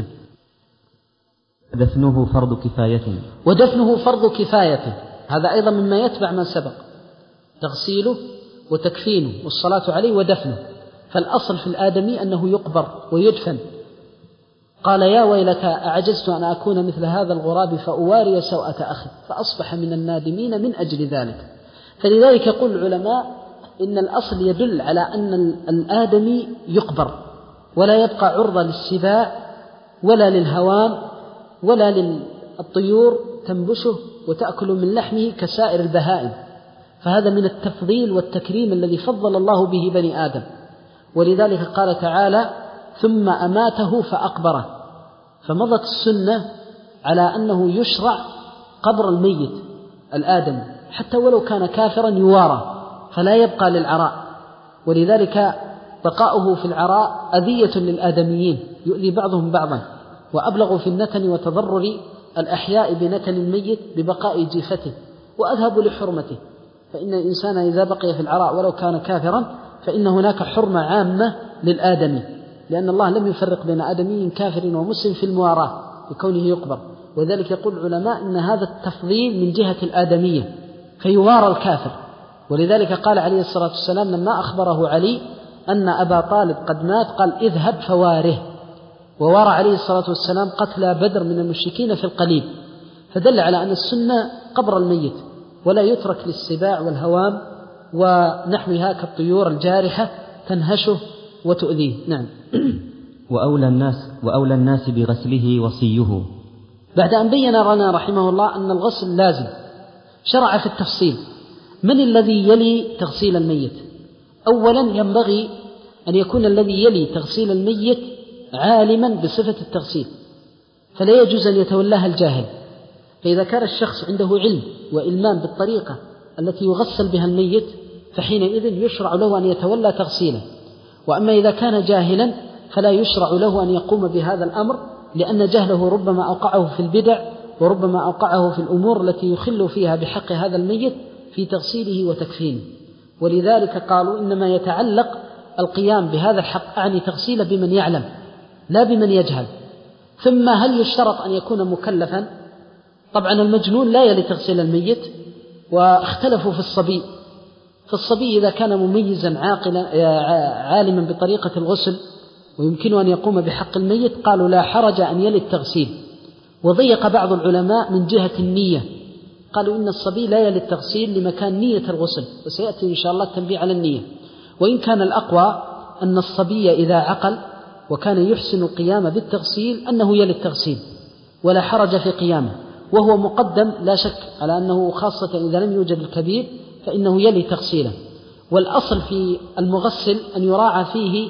S1: دفنه فرض كفاية.
S2: ودفنه فرض كفاية، هذا أيضا مما يتبع ما سبق، تغسيله وتكفينه والصلاة عليه ودفنه. فالأصل في الآدمي أنه يقبر ويدفن. قال: يا ويلتى أعجزت أن أكون مثل هذا الغراب فأواري سوءة أخي، فأصبح من النادمين من أجل ذلك. فلذلك يقول العلماء إن الأصل يدل على أن الآدمي يقبر ولا يبقى عرضة للسباع ولا للهوام ولا للطيور تنبشه وتأكل من لحمه كسائر البهائم، فهذا من التفضيل والتكريم الذي فضل الله به بني آدم. ولذلك قال تعالى: ثم أماته فأقبره. فمضت السنة على أنه يشرع قبر الميت الآدم حتى ولو كان كافرا يوارى فلا يبقى للعراء، ولذلك بقاؤه في العراء أذية للآدميين، يؤذي بعضهم بعضا، وأبلغ في النتن وتضرر الأحياء بنتن الميت ببقاء جيفته وأذهب لحرمته. فإن الإنسان إذا بقي في العراء ولو كان كافرا فإن هناك حرمة عامة للآدمي، لأن الله لم يفرق بين آدمي كافر ومسلم في المواراة بكونه يقبر. وذلك يقول العلماء إن هذا التفضيل من جهة الآدمية فيوارى الكافر. ولذلك قال عليه الصلاة والسلام لما أخبره علي أن أبا طالب قد مات قال اذهب فواره، ووارى عليه الصلاة والسلام قتلى بدر من المشركين في القليب، فدل على أن السنة قبر الميت ولا يترك للسباع والهوام ونحوها كالطيور الجارحة تنهشه وتؤذيه. نعم.
S1: وأولى الناس, وأولى الناس بغسله وصيه.
S2: بعد أن بين لنا رحمه الله أن الغسل لازم، شرع في التفصيل. من الذي يلي تغسيل الميت؟ أولا ينبغي أن يكون الذي يلي تغسيل الميت عالما بصفة التغسيل، فلا يجوز أن يتولاها الجاهل. فإذا كان الشخص عنده علم وإلمام بالطريقة التي يغسل بها الميت فحينئذ يشرع له أن يتولى تغسيله. وأما إذا كان جاهلا فلا يشرع له أن يقوم بهذا الأمر، لأن جهله ربما أوقعه في البدع وربما أوقعه في الأمور التي يخل فيها بحق هذا الميت في تغسيله وتكفينه. ولذلك قالوا إنما يتعلق القيام بهذا الحق أعني تغسيله بمن يعلم لا بمن يجهل. ثم هل يشترط أن يكون مكلفا؟ طبعا المجنون لا يلي تغسيل الميت، واختلفوا في الصبي. فالصبي إذا كان مميزا عاقلا عالما بطريقة الغسل ويمكن أن يقوم بحق الميت قالوا لا حرج أن يلي التغسيل. وضيق بعض العلماء من جهة النية، قالوا إن الصبي لا يلي التغسيل لمكان نية الغسل، وسيأتي إن شاء الله التنبيه على النية. وإن كان الأقوى أن الصبي إذا عقل وكان يحسن القيام بالتغسيل أنه يلي التغسيل ولا حرج في قيامه، وهو مقدم لا شك على أنه خاصة إذا لم يوجد الكبير فإنه يلي تغسيله. والأصل في المغسل أن يراعى فيه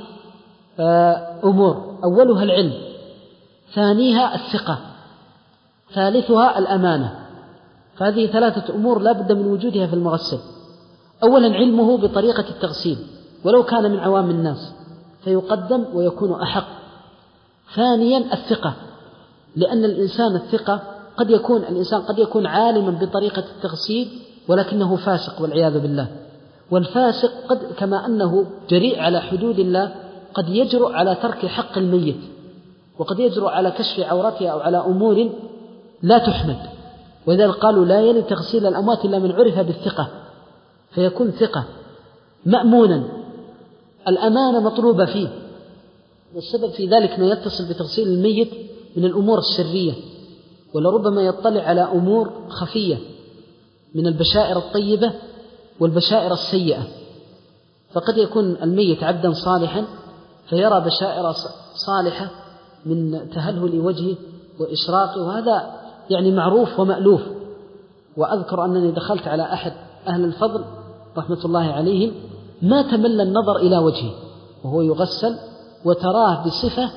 S2: أمور، أولها العلم، ثانيها الثقة، ثالثها الأمانة. فهذه ثلاثة أمور لا بد من وجودها في المغسل. أولا علمه بطريقة التغسيل ولو كان من عوام الناس فيقدم ويكون أحق. ثانيا الثقة، لأن الإنسان الثقة قد يكون الإنسان قد يكون عالما بطريقة التغسيل ولكنه فاسق والعياذ بالله. والفاسق قد كما أنه جريء على حدود الله قد يجرؤ على ترك حق الميت، وقد يجرؤ على كشف عورته أو على أمور لا تحمد. وذلك قالوا لا يلي تغسيل الأموات إلا من عرف بالثقة، فيكون ثقة مأمونا. الأمانة مطلوبة فيه، والسبب في ذلك ما يتصل بتغسيل الميت من الأمور السرية، ولربما يطلع على أمور خفية من البشائر الطيبة والبشائر السيئة. فقد يكون الميت عبدا صالحا فيرى بشائر صالحة من تهلهل وجهه وإشراقه، وهذا يعني معروف ومألوف. وأذكر أنني دخلت على أحد أهل الفضل رحمة الله عليهم ما تمل النظر إلى وجهه وهو يغسل، وتراه بصفة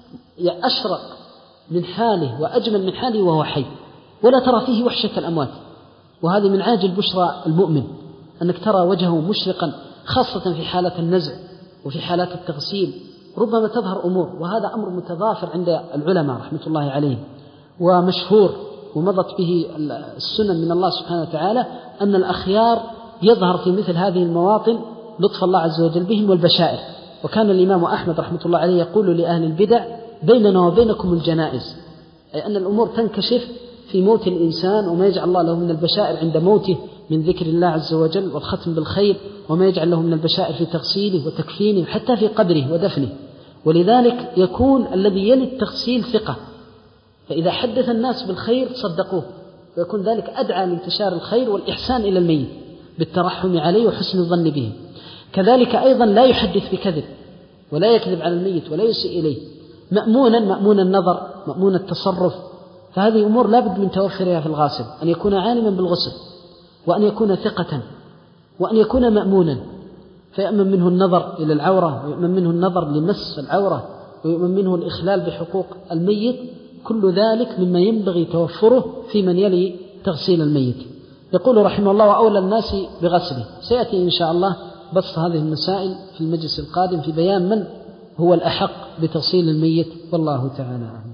S2: أشرق من حاله وأجمل من حاله وهو حي، ولا ترى فيه وحشة الأموات. وهذه من عاجل بشرى المؤمن أنك ترى وجهه مشرقا، خاصة في حالة النزع وفي حالات التغسيل ربما تظهر أمور. وهذا أمر متضافر عند العلماء رحمة الله عليهم ومشهور، ومضت به السنن من الله سبحانه وتعالى أن الأخيار يظهر في مثل هذه المواطن لطف الله عز وجل بهم والبشائر. وكان الإمام أحمد رحمة الله عليه يقول لأهل البدع بيننا وبينكم الجنائز، أي أن الأمور تنكشف في موت الإنسان وما يجعل الله له من البشائر عند موته من ذكر الله عز وجل والختم بالخير، وما يجعل له من البشائر في تغسيله وتكفينه حتى في قبره ودفنه. ولذلك يكون الذي يلي التغسيل ثقة، فإذا حدث الناس بالخير صدقوه، ويكون ذلك أدعى لانتشار الخير والإحسان إلى الميت بالترحم عليه وحسن الظن به. كذلك أيضا لا يحدث بكذب ولا يكذب على الميت ولا يسيء إليه، مأمونا مأمون النظر مأمون التصرف. فهذه أمور لا بد من توفرها في الغاسل، أن يكون عالما بالغسل، وأن يكون ثقة، وأن يكون مأمونا، فيأمن منه النظر إلى العورة، ويأمن منه النظر لمس العورة، ويأمن منه الإخلال بحقوق الميت. كل ذلك مما ينبغي توفره في من يلي تغسيل الميت. يقول رحمه الله: وأولى الناس بغسله. سيأتي إن شاء الله بسط هذه المسائل في المجلس القادم في بيان من هو الأحق بتغسيل الميت، والله تعالى أعلم.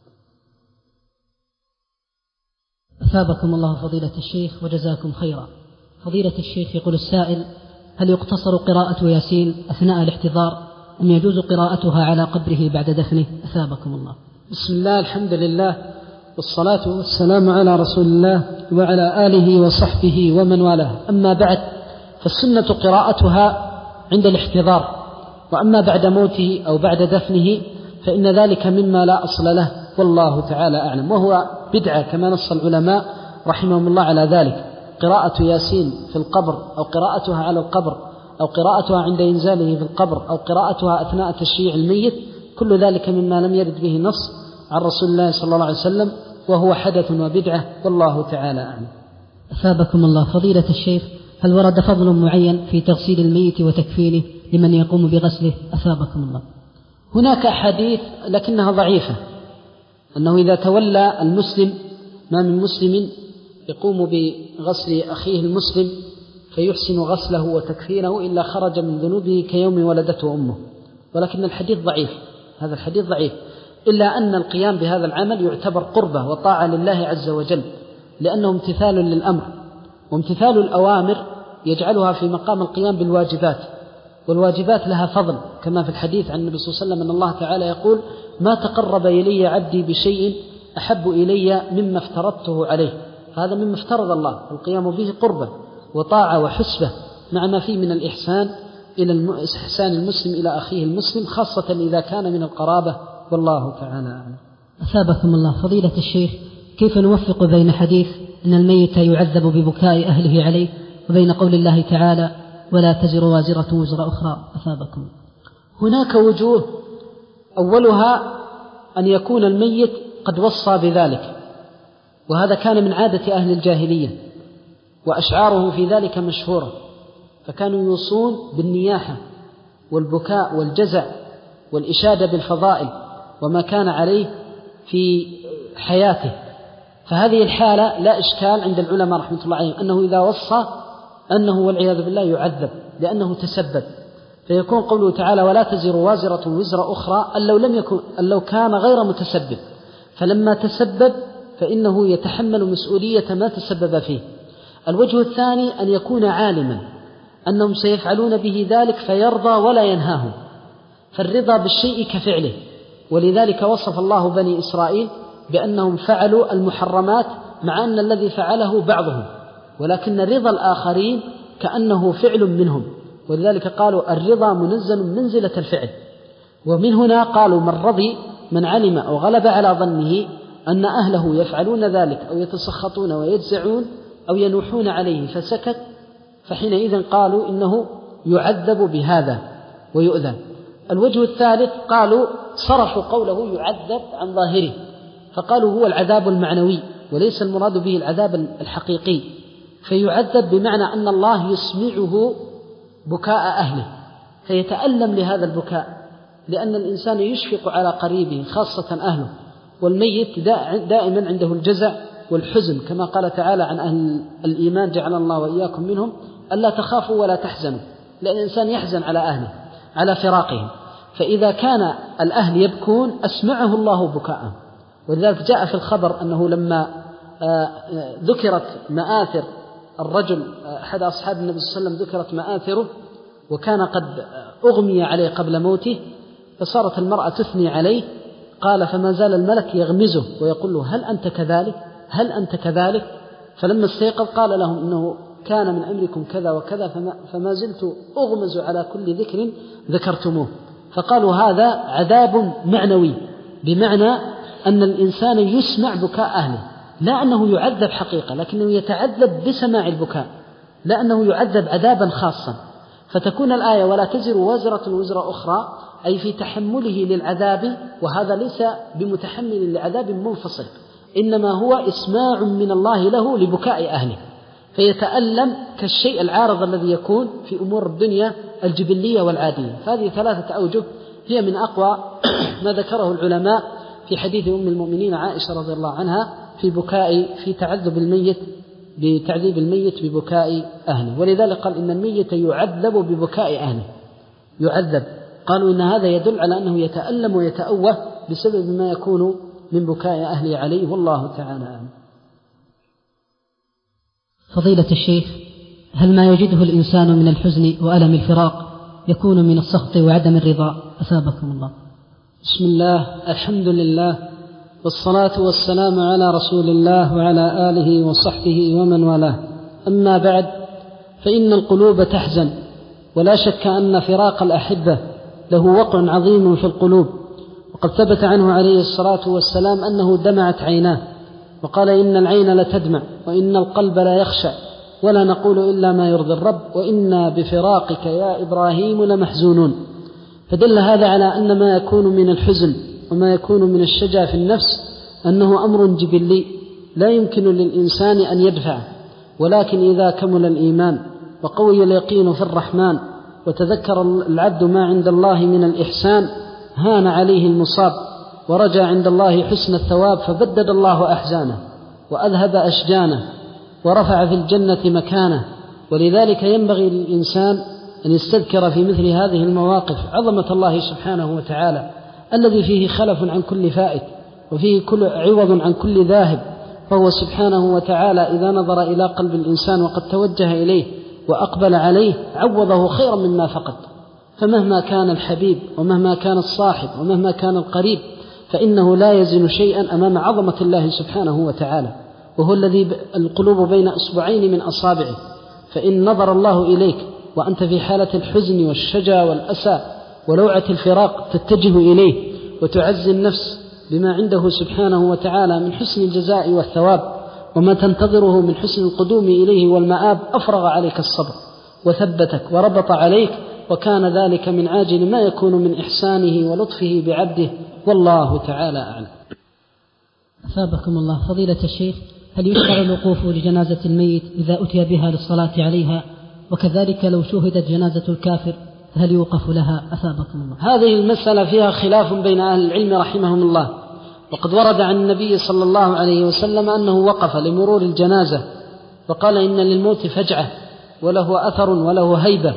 S3: أثابكم الله فضيلة الشيخ وجزاكم خيرا. فضيلة الشيخ، يقول السائل: هل يقتصر قراءة ياسين أثناء الاحتضار أم يجوز قراءتها على قبره بعد دفنه؟ أثابكم الله.
S2: بسم الله، الحمد لله، والصلاة والسلام على رسول الله وعلى آله وصحبه ومن والاه. أما بعد، فالسنة قراءتها عند الاحتضار، وأما بعد موته أو بعد دفنه فإن ذلك مما لا أصل له، والله تعالى أعلم، وهو بدعة كما نص العلماء رحمهم الله على ذلك. قراءة ياسين في القبر أو قراءتها على القبر أو قراءتها عند إنزاله في القبر أو قراءتها أثناء تشييع الميت، كل ذلك مما لم يرد به نص عن رسول الله صلى الله عليه وسلم، وهو حدث وبدعة، والله تعالى أعلم.
S3: أثابكم الله فضيلة الشيخ، هل ورد فضل معين في تغسيل الميت وتكفينه لمن يقوم بغسله؟ أثابكم الله.
S2: هناك أحاديث لكنها ضعيفة، أنه إذا تولى المسلم، ما من مسلم يقوم بغسل أخيه المسلم فيحسن غسله وتكفينه إلا خرج من ذنوبه كيوم ولدته أمه، ولكن الحديث ضعيف، هذا الحديث ضعيف، إلا أن القيام بهذا العمل يعتبر قربة وطاعة لله عز وجل، لأنه امتثال للأمر، وامتثال الأوامر يجعلها في مقام القيام بالواجبات، والواجبات لها فضل، كما في الحديث عن النبي صلى الله عليه وسلم أن الله تعالى يقول: ما تقرب إلي عبدي بشيء أحب إلي مما افترضته عليه. هذا مما افترض الله، القيام به قربة وطاعة وحسبة، مع ما فيه من الإحسان إلى إحسان المسلم إلى أخيه المسلم، خاصة إذا كان من القرابة، والله تعالى أعلم.
S3: أثابكم الله فضيلة الشيخ، كيف نوفق بين حديث أن الميت يعذب ببكاء أهله عليه وبين قول الله تعالى: ولا تزر وازرة وزر أخرى؟ أثابكم.
S2: هناك وجوه، أولها أن يكون الميت قد وصى بذلك، وهذا كان من عادة أهل الجاهلية، وأشعاره في ذلك مشهورة، فكانوا يوصون بالنياحة والبكاء والجزع والإشادة بالفضائل وما كان عليه في حياته. فهذه الحالة لا إشكال عند العلماء رحمة الله عليهم أنه إذا وصى أنه والعياذ بالله يعذب لأنه تسبب، فيكون قوله تعالى: ولا تزر وازرة وزر أخرى، أن لو لم يكن أن لو كان غير متسبب، فلما تسبب فإنه يتحمل مسؤولية ما تسبب فيه. الوجه الثاني أن يكون عالما أنهم سيفعلون به ذلك فيرضى ولا ينهاهم، فالرضا بالشيء كفعله، ولذلك وصف الله بني إسرائيل بأنهم فعلوا المحرمات مع أن الذي فعله بعضهم، ولكن رضا الآخرين كأنه فعل منهم، ولذلك قالوا الرضا منزل منزلة الفعل. ومن هنا قالوا: من رضي من علم أو غلب على ظنه أن أهله يفعلون ذلك أو يتسخطون ويجزعون أو ينوحون عليه فسكت، فحينئذ قالوا إنه يعذب بهذا ويؤذى. الوجه الثالث قالوا صرفوا قوله يعذب عن ظاهره، فقالوا هو العذاب المعنوي وليس المراد به العذاب الحقيقي، فيعذب بمعنى أن الله يسمعه بكاء أهله فيتألم لهذا البكاء، لأن الإنسان يشفق على قريبه خاصة أهله، والميت دائما عنده الجزع والحزن، كما قال تعالى عن أهل الإيمان: جعل الله وإياكم منهم، ألا تخافوا ولا تحزنوا، لأن الإنسان يحزن على أهله على فراقهم، فإذا كان الأهل يبكون أسمعه الله بكاءهم. ولذلك جاء في الخبر أنه لما ذكرت مآثر الرجل أحد أصحاب النبي صلى الله عليه وسلم، ذكرت مآثره وكان قد أغمي عليه قبل موته، فصارت المرأة تثني عليه، قال: فما زال الملك يغمزه ويقول له: هل أنت كذلك؟ هل أنت كذلك؟ فلما استيقظ قال لهم: إنه كان من أمركم كذا وكذا، فما, فما زلت أغمز على كل ذكر ذكرتموه. فقالوا هذا عذاب معنوي، بمعنى أن الإنسان يسمع بكاء أهله، لا أنه يعذب حقيقة، لكنه يتعذب بسماع البكاء، لا أنه يعذب عذابا خاصا. فتكون الآية: ولا تزر وازرة وزر أخرى، أي في تحمله للعذاب، وهذا ليس بمتحمل لعذاب منفصل، إنما هو إسماع من الله له لبكاء أهله، فيتألم كالشيء العارض الذي يكون في أمور الدنيا الجبلية والعادية. فهذه ثلاثة أوجه هي من أقوى ما ذكره العلماء في حديث أم المؤمنين عائشة رضي الله عنها في بكاء في تعذب الميت بتعذيب الميت ببكاء أهله، ولذلك قال إن الميت يعذب ببكاء أهله، يعذب. قالوا إن هذا يدل على أنه يتألم ويتأوه بسبب ما يكون من بكاء أهله عليه، والله تعالى أعلم.
S3: فضيلة الشيخ، هل ما يجده الإنسان من الحزن وألم الفراق يكون من السخط وعدم الرضا؟ أثابكم الله.
S2: بسم الله، الحمد لله، والصلاة والسلام على رسول الله وعلى آله وصحبه ومن والاه. أما بعد، فإن القلوب تحزن، ولا شك أن فراق الأحبة له وقع عظيم في القلوب، وقد ثبت عنه عليه الصلاة والسلام أنه دمعت عيناه، وقال إن العين لتدمع وإن القلب لا يخشع، ولا نقول إلا ما يرضي الرب، وإنا بفراقك يا إبراهيم لمحزونون. فدل هذا على أن ما يكون من الحزن وما يكون من الشجا في النفس أنه أمر جبلي لا يمكن للإنسان أن يدفعه، ولكن إذا كمل الإيمان وقوي اليقين في الرحمن وتذكر العبد ما عند الله من الإحسان هان عليه المصاب، ورجى عند الله حسن الثواب، فبدد الله أحزانه وأذهب أشجانه ورفع في الجنة مكانه. ولذلك ينبغي للإنسان أن يستذكر في مثل هذه المواقف عظمة الله سبحانه وتعالى، الذي فيه خلف عن كل فائت وفيه كل عوض عن كل ذاهب، فهو سبحانه وتعالى إذا نظر إلى قلب الإنسان وقد توجه إليه وأقبل عليه عوضه خيرا مما فقد. فمهما كان الحبيب ومهما كان الصاحب ومهما كان القريب فإنه لا يزن شيئا أمام عظمة الله سبحانه وتعالى، وهو الذي القلوب بين أصبعين من أصابعه. فإن نظر الله إليك وأنت في حالة الحزن والشجا والأسى ولوعة الفراق تتجه إليه وتعزي النفس بما عنده سبحانه وتعالى من حسن الجزاء والثواب وما تنتظره من حسن القدوم إليه والمآب، أفرغ عليك الصبر وثبتك وربط عليك، وكان ذلك من عاجل ما يكون من إحسانه ولطفه بعبده، والله تعالى أعلم.
S3: أثابكم الله. فضيلة الشيخ، هل يشرع الوقوف لجنازة الميت إذا أتي بها للصلاة عليها؟ وكذلك لو شوهدت جنازة الكافر هل يوقف لها؟ أثابكم الله.
S2: هذه المسألة فيها خلاف بين أهل العلم رحمهم الله، وقد ورد عن النبي صلى الله عليه وسلم أنه وقف لمرور الجنازة وقال إن للموت فجعة وله أثر وله هيبة،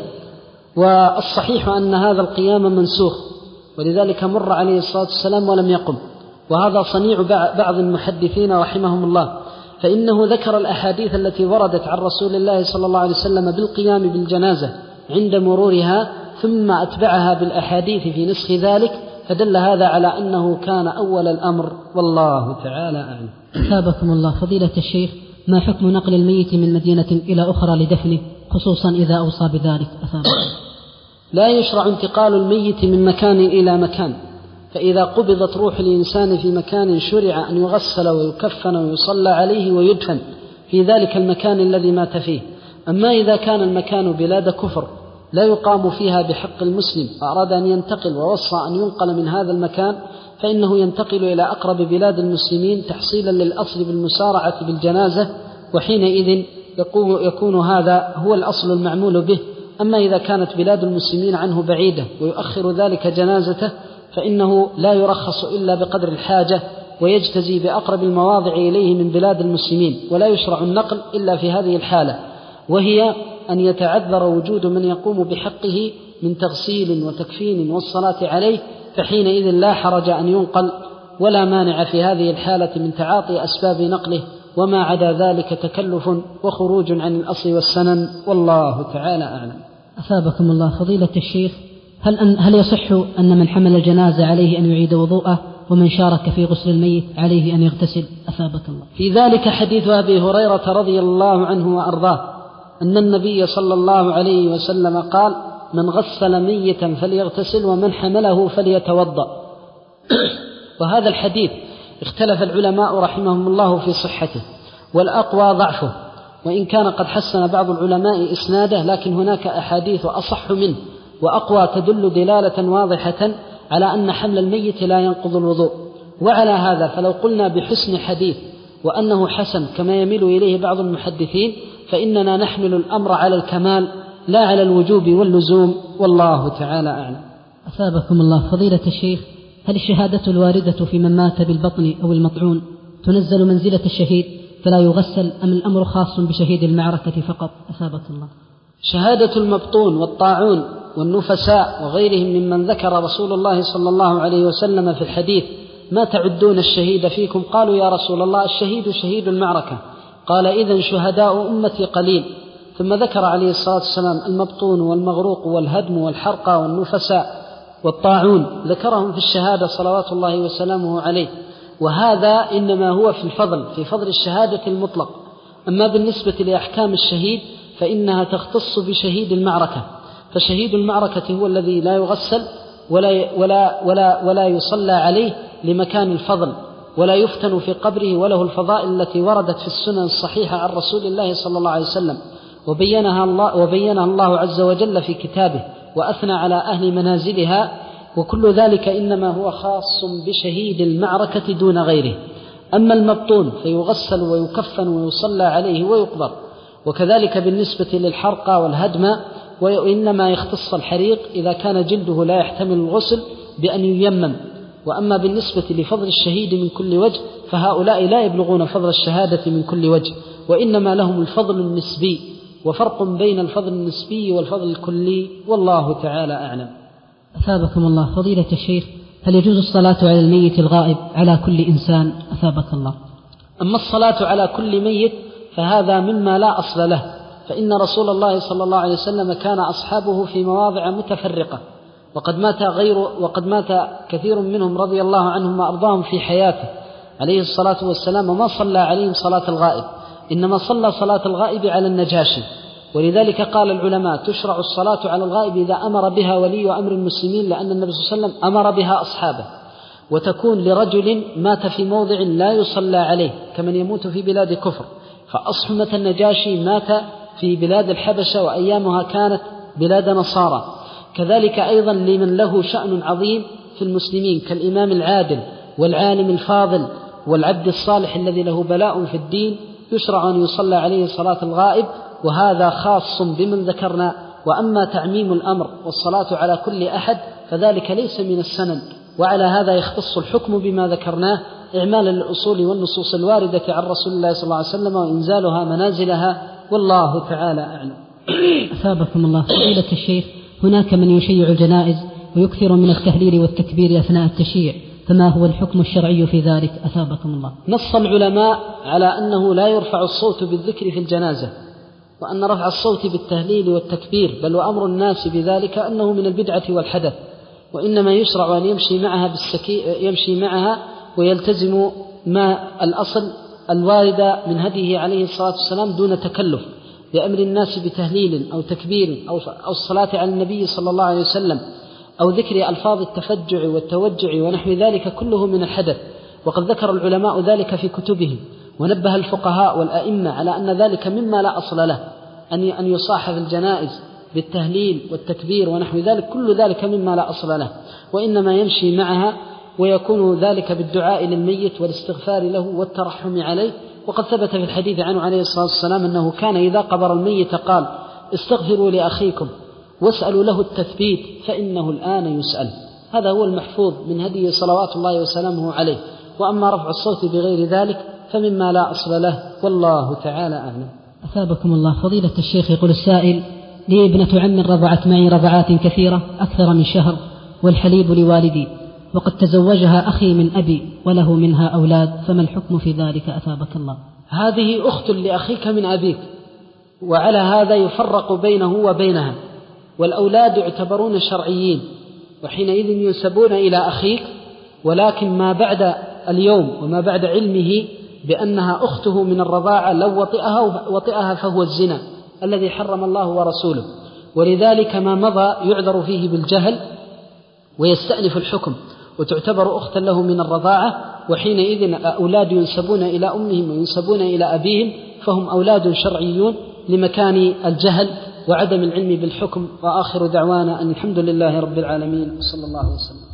S2: والصحيح أن هذا القيام منسوخ، ولذلك مر عليه الصلاة والسلام ولم يقم، وهذا صنيع بعض المحدثين رحمهم الله، فإنه ذكر الأحاديث التي وردت عن رسول الله صلى الله عليه وسلم بالقيام بالجنازة عند مرورها، ثم أتبعها بالأحاديث في نسخ ذلك، فدل هذا على أنه كان أول الأمر، والله تعالى أعلم.
S3: أثابكم الله. فضيلة الشيخ، ما حكم نقل الميت من مدينة إلى أخرى لدفنه، خصوصا إذا أوصى بذلك؟ أثابكم.
S2: لا يشرع انتقال الميت من مكان إلى مكان، فإذا قبضت روح الإنسان في مكان شرع أن يغسل ويكفن ويصلى عليه ويدفن في ذلك المكان الذي مات فيه. أما إذا كان المكان بلاد كفر لا يقام فيها بحق المسلم وأراد أن ينتقل ووصى أن ينقل من هذا المكان، فإنه ينتقل إلى أقرب بلاد المسلمين تحصيلا للأصل بالمسارعة بالجنازة، وحينئذ يكون هذا هو الأصل المعمول به. أما إذا كانت بلاد المسلمين عنه بعيدة ويؤخر ذلك جنازته فإنه لا يرخص إلا بقدر الحاجة، ويجتزي بأقرب المواضع إليه من بلاد المسلمين، ولا يشرع النقل إلا في هذه الحالة، وهي أن يتعذر وجود من يقوم بحقه من تغسيل وتكفين والصلاة عليه، فحينئذ لا حرج أن ينقل، ولا مانع في هذه الحالة من تعاطي أسباب نقله، وما عدا ذلك تكلف وخروج عن الأصل والسنن، والله تعالى أعلم.
S3: أثابكم الله. فضيلة الشيخ، هل, أن هل يصح أن من حمل الجنازة عليه أن يعيد وضوءه، ومن شارك في غسل الميت عليه أن يغتسل؟ أثابك الله.
S2: في ذلك حديث أبي هريرة رضي الله عنه وأرضاه أن النبي صلى الله عليه وسلم قال: من غسل ميتا فليغتسل ومن حمله فليتوضأ. وهذا الحديث اختلف العلماء رحمهم الله في صحته، والأقوى ضعفه، وإن كان قد حسن بعض العلماء إسناده، لكن هناك أحاديث أصح منه وأقوى تدل دلالة واضحة على أن حمل الميت لا ينقض الوضوء. وعلى هذا فلو قلنا بحسن حديث وأنه حسن كما يميل إليه بعض المحدثين، فإننا نحمل الأمر على الكمال لا على الوجوب واللزوم، والله تعالى أعلم.
S3: أثابكم الله. فضيلة الشيخ، هل الشهادة الواردة في من مات بالبطن أو المطعون تنزل منزلة الشهيد فلا يغسل، أم الأمر خاص بشهيد المعركة فقط؟ أثابك الله.
S2: شهادة المبطون والطاعون والنفساء وغيرهم ممن ذكر رسول الله صلى الله عليه وسلم في الحديث: ما تعدون الشهيد فيكم؟ قالوا يا رسول الله الشهيد شهيد المعركة. قال: إذن شهداء أمتي قليل. ثم ذكر عليه الصلاة والسلام المبطون والمغروق والهدم والحرقى والنفساء والطاعون، ذكرهم في الشهادة صلوات الله وسلامه عليه. وهذا إنما هو في الفضل، في فضل الشهادة المطلق. أما بالنسبة لأحكام الشهيد فإنها تختص بشهيد المعركة، فشهيد المعركة هو الذي لا يغسل ولا, ولا, ولا, ولا يصلى عليه لمكان الفضل، ولا يفتن في قبره، وله الفضائل التي وردت في السنن الصحيحة عن رسول الله صلى الله عليه وسلم، وبينها الله, وبينها الله عز وجل في كتابه، وأثنى على أهل منازلها. وكل ذلك إنما هو خاص بشهيد المعركة دون غيره. أما المبطون فيغسل ويكفن ويصلى عليه ويقبر. وكذلك بالنسبة للحرقى والهدم، وإنما يختص الحريق إذا كان جلده لا يحتمل الغسل بأن ييمم. وأما بالنسبة لفضل الشهيد من كل وجه فهؤلاء لا يبلغون فضل الشهادة من كل وجه، وإنما لهم الفضل النسبي، وفرق بين الفضل النسبي والفضل الكلي، والله تعالى أعلم.
S3: أثابكم الله. فضيلة الشيخ، هل يجوز الصلاة على الميت الغائب على كل إنسان؟ أثابك الله.
S2: أما الصلاة على كل ميت فهذا مما لا أصل له، فإن رسول الله صلى الله عليه وسلم كان أصحابه في مواضع متفرقة، وقد مات غير وقد مات كثير منهم رضي الله عنهم وأرضاهم في حياته عليه الصلاة والسلام، وما صلى عليهم صلاة الغائب، إنما صلى صلاة الغائب على النجاشي. ولذلك قال العلماء: تشرع الصلاة على الغائب إذا أمر بها ولي أمر المسلمين، لأن النبي صلى الله عليه وسلم أمر بها أصحابه. وتكون لرجل مات في موضع لا يصلى عليه كمن يموت في بلاد كفر، فأصحمة النجاشي مات في بلاد الحبشة وأيامها كانت بلاد نصارى. كذلك أيضا لمن له شأن عظيم في المسلمين كالإمام العادل والعالم الفاضل والعبد الصالح الذي له بلاء في الدين، يشرع أن يصلى عليه صلاة الغائب، وهذا خاص بمن ذكرنا. وأما تعميم الأمر والصلاة على كل أحد فذلك ليس من السنن، وعلى هذا يختص الحكم بما ذكرناه إعمالا للأصول والنصوص الواردة عن رسول الله صلى الله عليه وسلم وإنزالها منازلها، والله تعالى أعلم.
S3: أثابكم الله. فضيلة الشيخ، هناك من يشيع الجنائز ويكثر من التهليل والتكبير أثناء التشييع، فما هو الحكم الشرعي في ذلك؟ أثابكم الله.
S2: نص العلماء على أنه لا يرفع الصوت بالذكر في الجنازة، وأن رفع الصوت بالتهليل والتكبير بل وأمر الناس بذلك أنه من البدعة والحدث، وإنما يشرع أن يمشي معها بالسكي يمشي معها ويلتزم ما الأصل الواردة من هديه عليه الصلاة والسلام دون تكلف، بأمر الناس بتهليل أو تكبير أو الصلاة على النبي صلى الله عليه وسلم أو ذكر ألفاظ التفجع والتوجع ونحو ذلك كله من الحدث. وقد ذكر العلماء ذلك في كتبهم، ونبه الفقهاء والأئمة على أن ذلك مما لا أصل له، أن يصاحب الجنائز بالتهليل والتكبير ونحو ذلك، كل ذلك مما لا أصل له، وإنما يمشي معها، ويكون ذلك بالدعاء للميت والاستغفار له والترحم عليه. وقد ثبت في الحديث عنه عليه الصلاة والسلام أنه كان إذا قبر الميت قال: استغفروا لأخيكم واسألوا له التثبيت فإنه الآن يسأل. هذا هو المحفوظ من هديه صلوات الله وسلامه عليه. وأما رفع الصوت بغير ذلك فمما لا أصل له، والله تعالى أعلم.
S3: أثابكم الله. فضيلة الشيخ، يقول السائل: لي ابنة عم رضعت معي رضعات كثيرة أكثر من شهر، والحليب لوالدي، وقد تزوجها أخي من أبي وله منها أولاد، فما الحكم في ذلك؟ أثابك الله.
S2: هذه أخت لأخيك من أبيك، وعلى هذا يفرق بينه وبينها، والأولاد يعتبرون شرعيين، وحينئذ ينسبون إلى أخيك، ولكن ما بعد اليوم وما بعد علمه بأنها أخته من الرضاعة لو وطئها, وطئها فهو الزنا الذي حرم الله ورسوله. ولذلك ما مضى يعذر فيه بالجهل ويستأنف الحكم، وتعتبر أختا له من الرضاعة، وحينئذ أولاد ينسبون إلى أمهم وينسبون إلى أبيهم، فهم أولاد شرعيون لمكان الجهل وعدم العلم بالحكم. وآخر دعوانا أن الحمد لله رب العالمين، صلى الله وسلم.